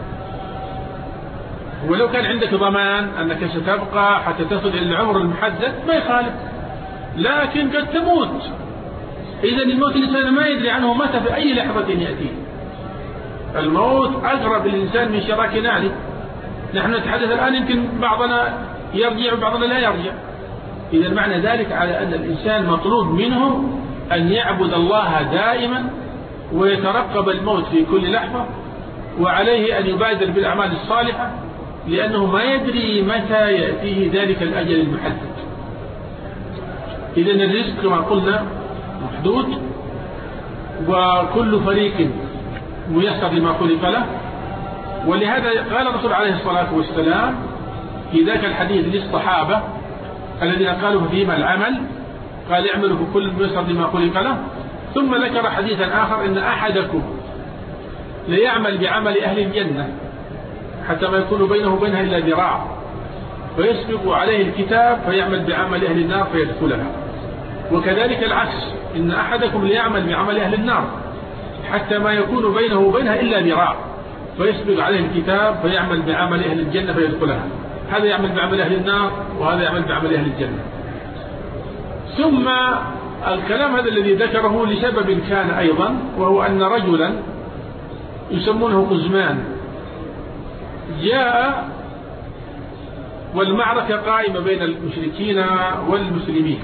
ولو كان عندك ضمان أنك ستبقى حتى تصل إلى العمر المحدد ما يخالف، لكن قد تموت. إذا الموت الإنسان ما يدري عنه متى في أي لحظة يأتي. الموت أقرب للإنسان من شراك نعله. نحن نتحدث الآن يمكن بعضنا يرجع وبعضنا لا يرجع. إذا معنى ذلك على أن الإنسان مطلوب منه أن يعبد الله دائما ويترقب الموت في كل لحظة، وعليه أن يبادر بالأعمال الصالحة لأنه ما يدري متى يأتيه ذلك الأجل المحدد. إذا الرزق كما قلنا محدود، وكل فريق ميسر لما خلق له. ولهذا قال الرسول عليه الصلاة والسلام في ذاك الحديث للصحابة الذين قالوا فيما العمل، قال اعملوا كل ميسر لما خلق له. ثم ذكر حديثا آخر إن أحدكم ليعمل بعمل أهل الجنة حتى ما يكون بينه وبينها إلا ذراع، فيسبق عليه الكتاب فيعمل بعمل أهل النار فيدخلها. وكذلك العكس، إن أحدكم ليعمل بعمل أهل النار حتى ما يكون بينه وبينها إلا ذراع، فيسبق عليه الكتاب فيعمل بعمل أهل الجنة فيدخلها. هذا يعمل بعمل أهل النار وهذا يعمل بعمل أهل الجنة. ثم الكلام هذا الذي ذكره لسبب كان أيضا، وهو أن رجلا يسمونه قزمان جاء والمعركة قائمة بين المشركين والمسلمين،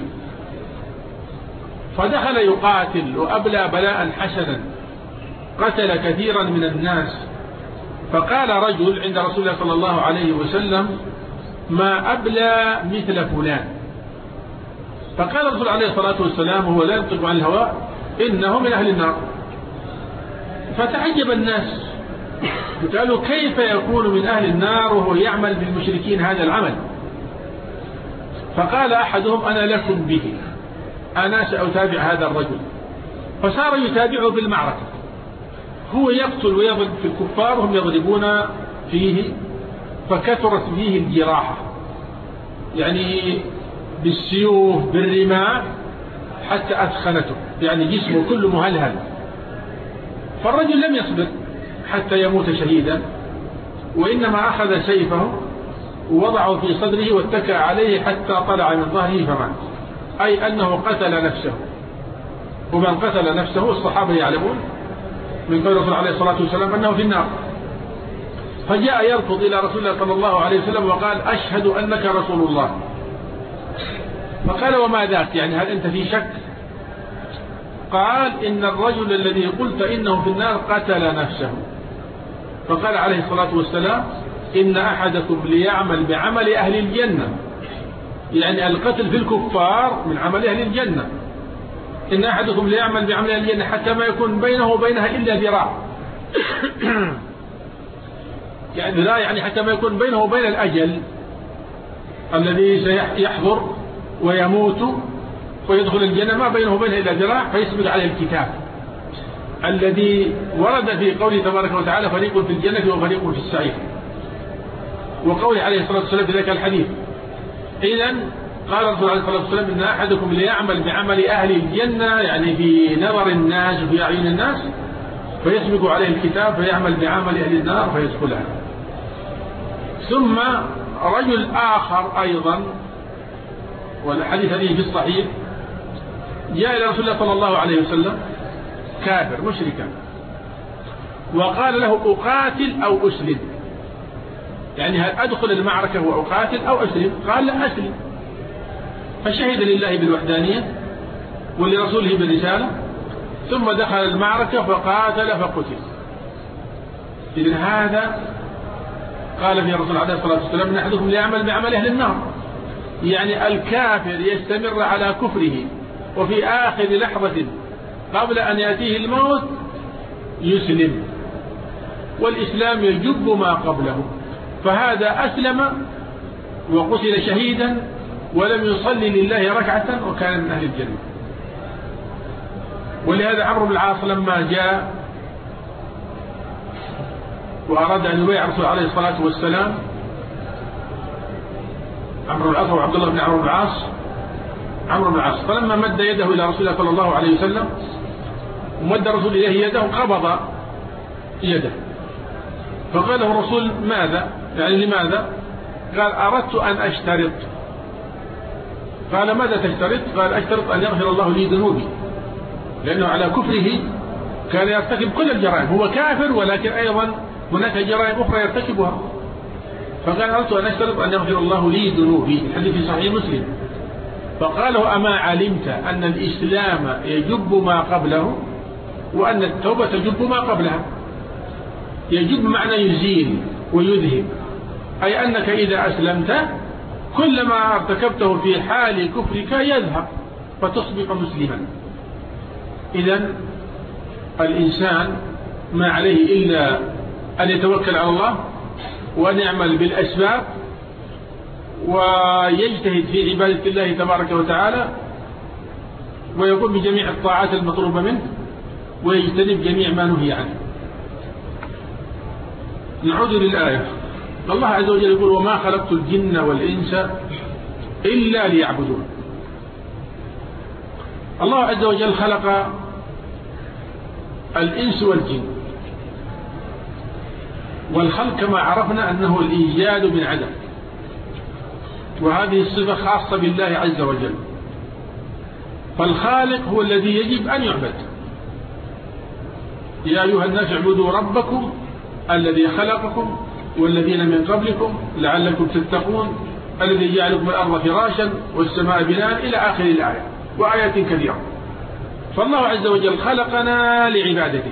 فدخل يقاتل وأبلى بلاء حسنا، قتل كثيرا من الناس. فقال رجل عند رسول الله صلى الله عليه وسلم ما أبلى مثل فلان. فقال الرسول عليه الصلاة والسلام هو لا ينطق عن الهوى إنه من أهل النار. فتعجب الناس قالوا كيف يكون من أهل النار وهو يعمل بالمشركين هذا العمل؟ فقال أحدهم أنا لكم به، أنا سأتابع هذا الرجل. فصار يتابعه في المعركة، هو يقتل ويضرب في الكفار وهم يضربون فيه، فكثرت فيه الجراحة، يعني بالسيوف بالرماح حتى أثخنته، يعني جسمه كله مهلهل. فالرجل لم يصبر حتى يموت شهيدا، وإنما أخذ سيفه ووضعه في صدره واتكى عليه حتى طلع من ظهره فمات، أي أنه قتل نفسه. ومن قتل نفسه الصحابة يعلمون من قول الرسول عليه الصلاة والسلام أنه في النار. فجاء يركض إلى رسول الله صلى الله عليه وسلم وقال أشهد أنك رسول الله. فقال وما ذاك، يعني هل أنت في شك؟ قال إن الرجل الذي قلت إنه في النار قتل نفسه. فقال عليه الصلاة والسلام إن أحدكم ليعمل بعمل أهل الجنة، يعني القتل في الكفار من عمل أهل الجنة. إن أحدكم ليعمل بعمل أهل الجنة حتى ما يكون بينه وبينها إلا ذراع يعني لا، يعني حتى ما يكون بينه وبين الأجل الذي سيحضر ويموت ويدخل الجنة ما بينه وبينها إلا ذراع، فيسبق عليه الكتاب. الذي ورد في قوله تبارك وتعالى فريق في الجنة وفريق في السعير، وقوله عليه الصلاة والسلام في ذلك الحديث. إذن قال الرسول عليه الصلاة والسلام إن أحدكم ليعمل بعمل أهل الجنة، يعني في نظر الناس وفي أعين الناس، فيسبق عليه الكتاب فيعمل بعمل أهل النار فيدخلها. ثم رجل آخر أيضا، والحديث هذه في الصحيح، جاء إلى رسول الله صلى الله عليه وسلم كافر مشركا، وقال له أقاتل أو أسلم، يعني هل أدخل المعركة وأقاتل أو أسلم؟ قال لا أسلم. فشهد لله بالوحدانية ولرسوله بالرسالة، ثم دخل المعركة فقاتل فقتل. إذن هذا قال في الرسول عليه الصلاة والسلام إن أحدكم ليعمل بعمل أهل النار، يعني الكافر يستمر على كفره وفي آخر لحظة قبل أن يأتيه الموت يسلم، والإسلام يجب ما قبله. فهذا أسلم وقتل شهيدا ولم يصلي لله ركعة وكان من أهل الجنة. ولهذا عمرو بن العاص لما جاء وأراد أن يبايع الرسول عليه الصلاة والسلام، عمرو بن العاص وعبد الله بن عمرو بن العاص، عمرو بن العاص، فلما مد يده إلى رسول الله صلى الله عليه وسلم ومد الرسول إليه يده قبض يده، فقال له الرسول ماذا؟ يعني لماذا؟ قال أردت أن أشترط. قال ماذا تشترط؟ قال أشترط أن يغفر الله لي ذنوبي، لأنه على كفره كان يرتكب كل الجرائم، هو كافر ولكن أيضا هناك جرائم أخرى يرتكبها. فقال أردت أن أشترط أن يغفر الله لي ذنوبي، الحديث في صحيح مسلم. فقال له أما علمت أن الإسلام يجب ما قبله وأن التوبة تجب ما قبلها؟ يجب معنى يزيل ويذهب، أي أنك إذا أسلمت كل ما ارتكبته في حال كفرك يذهب فتصبح مسلما. إذن الإنسان ما عليه إلا أن يتوكل على الله وأن يعمل بالأسباب ويجتهد في عبادة الله تبارك وتعالى، ويقوم بجميع الطاعات المطلوبة منه ويجتنب جميع ما نهي عنه. نعود للآية. الله عز وجل يقول وما خلقت الجن والإنس إلا ليعبدون. الله عز وجل خلق الإنس والجن، والخلق كما عرفنا أنه الإيجاد من عدم، وهذه الصفة خاصة بالله عز وجل. فالخالق هو الذي يجب أن يعبد. يا أيها الناس اعبدوا ربكم الذي خلقكم والذين من قبلكم لعلكم تتقون الذي جعلكم الأرض فراشا والسماء بناء إلى آخر الآية وآيات كثيرة. فالله عز وجل خلقنا لعبادته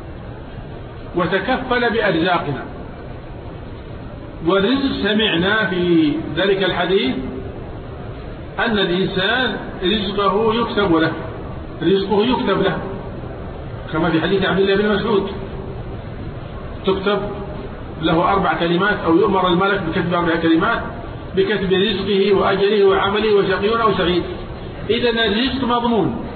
وتكفل بأرزاقنا، والرزق سمعنا في ذلك الحديث أن الإنسان رزقه يكتب له، رزقه يكتب له، كما في حديث عبد الله بن مسعود تكتب له 4 كلمات أو يؤمر الملك بكتب 4 كلمات بكتب رزقه وأجله وعمله وشقي أو سعيد. إذن الرزق مضمون.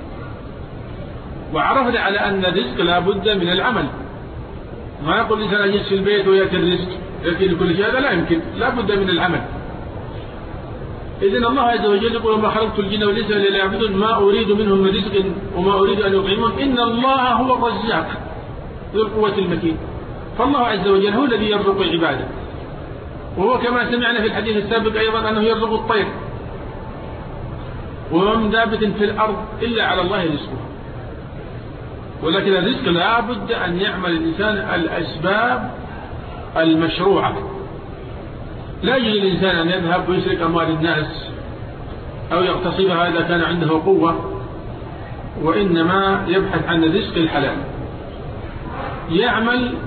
وعرفنا على أن الرزق لا بد من العمل، ما يقول الإنسان أجلس في البيت ويأتي الرزق يأتي لكل شيء، هذا لا يمكن، لا بد من العمل. إذن الله عز وجل يقول ما خلقت الجن والإنس إلا ليعبدون ما أريد منهم من رزق وما أريد أن يطعمون إن الله هو الرزاق ذو القوة المتين. فالله عز وجل هو الذي يرزق عباده، وهو كما سمعنا في الحديث السابق أيضا أنه يرزق الطير، ومن دابة في الأرض إلا على الله رزقها. ولكن الرزق لا بد أن يعمل الإنسان الأسباب المشروعة. لا يجوز الإنسان أن يذهب ويسرق أموال الناس أو يغتصبها إذا كان عنده قوة، وإنما يبحث عن الرزق الحلال، يعمل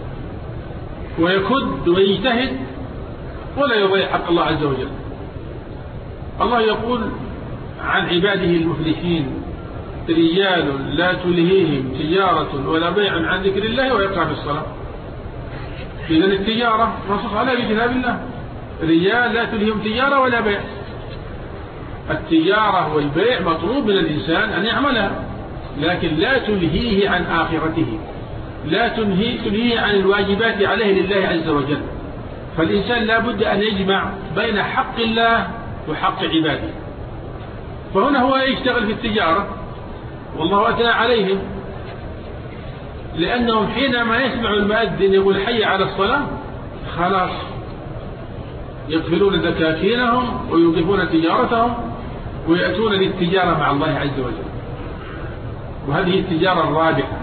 ويكد ويجتهد ولا يضيع حق الله عز وجل. الله يقول عن عباده المفلحين رجال لا تلهيهم تجارة ولا بيع عن ذكر الله وإقام الصلاة. إذن التجارة نصوص عليها بكتاب الله، رجال لا تلهيهم تجارة ولا بيع. التجارة والبيع مطلوب من الإنسان أن يعملها، لكن لا تلهيه عن آخرته، لا تلهيه عن الواجبات عليه لله عز وجل. فالإنسان لا بد أن يجمع بين حق الله وحق عباده. فهنا هو يشتغل في التجارة والله أثنى عليهم، لأنهم حينما يسمع المؤذن يقول حي على الصلاة خلاص يقفلون دكاكينهم ويوقفون تجارتهم ويأتون للتجارة مع الله عز وجل. وهذه التجارة الرابحة.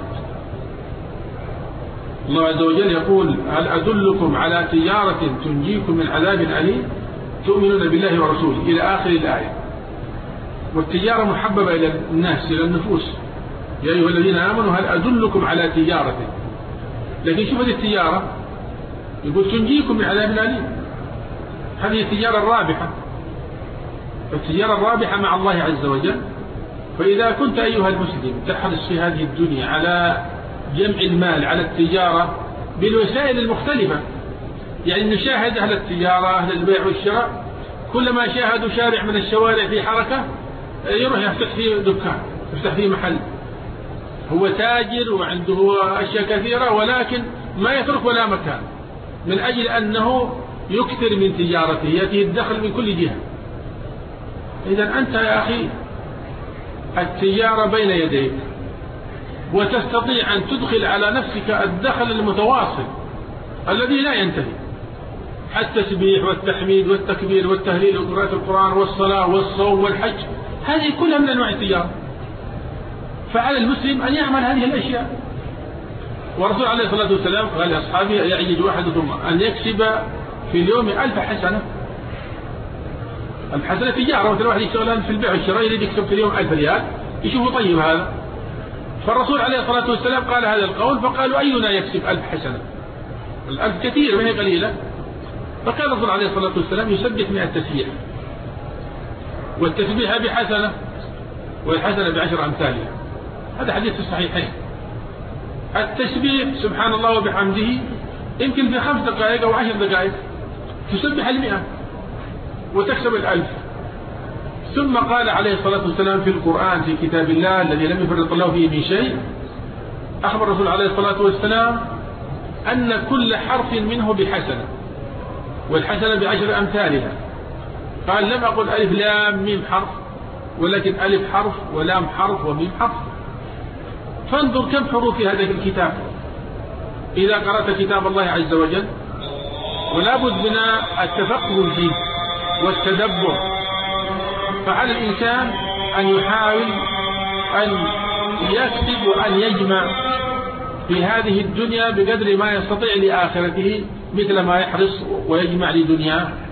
الله عز وجل يقول هل أدلكم على تجارة تنجيكم من عذاب أليم تؤمنون بالله ورسوله إلى آخر الآية. والتجارة محببة إلى الناس، إلى النفوس. يا أيها الذين آمنوا هل أدلكم على تجارة. لكن شوف هذه التجارة يقول تنجيكم من عذاب أليم. هذه التجارة الرابحة، التجارة الرابحة مع الله عز وجل. فإذا كنت أيها المسلم تحرص في هذه الدنيا على جمع المال على التجارة بالوسائل المختلفة، يعني نشاهد أهل التجارة أهل البيع والشراء كلما شاهدوا شارع من الشوارع في حركة يروح يفتح فيه دكان، يفتح فيه محل. هو تاجر وعنده أشياء كثيرة ولكن ما يترك ولا مكان من أجل أنه يكثر من تجارته، يأتيه الدخل من كل جهة. إذا أنت يا أخي التجارة بين يديك وتستطيع أن تدخل على نفسك الدخل المتواصل الذي لا ينتهي، حتى التسبيح والتحميد والتكبير والتهليل وقراءة القرآن والصلاة والصوم والحج، هذه كلها من أنواع التجارة. فعلى المسلم أن يعمل هذه الأشياء. ورسول عليه الصلاة والسلام قال لأصحابه يعجز أحدكم أن يكسب في اليوم 1000 حسنة. الحسنة تجارة، مثل واحد يشتغل في البيع والشراء يريد يكسب في اليوم 1000 ريال، يشوفه طيب هذا. فالرسول عليه الصلاة والسلام قال هذا القول، فقالوا أينا يكسب 1000 حسنة؟ 1000 كثير ما هي قليلة. فقال الرسول عليه الصلاة والسلام يسبح 100 تسبيح، والتسبيح بحسنة والحسنة ب10 أمثالها. هذا حديث في الصحيحين. التسبيح سبحان الله وبحمده يمكن في 5 دقائق أو 10 دقائق تسبح 100 وتكسب 1000. ثم قال عليه الصلاة والسلام في القرآن في كتاب الله الذي لم يفرط الله فيه من شيء، أخبر الرسول عليه الصلاة والسلام أن كل حرف منه بحسنة، والحسنة ب10 أمثالها. قال لم أقل ألف لام ميم حرف، ولكن ألف حرف ولام حرف وميم حرف. فانظر كم حروف في هذا الكتاب إذا قرأت كتاب الله عز وجل. ولا بد من التفقه فيه والتدبر. فعلى الإنسان أن يحاول أن يكسب وأن يجمع في هذه الدنيا بقدر ما يستطيع لآخرته، مثل ما يحرص ويجمع لدنياه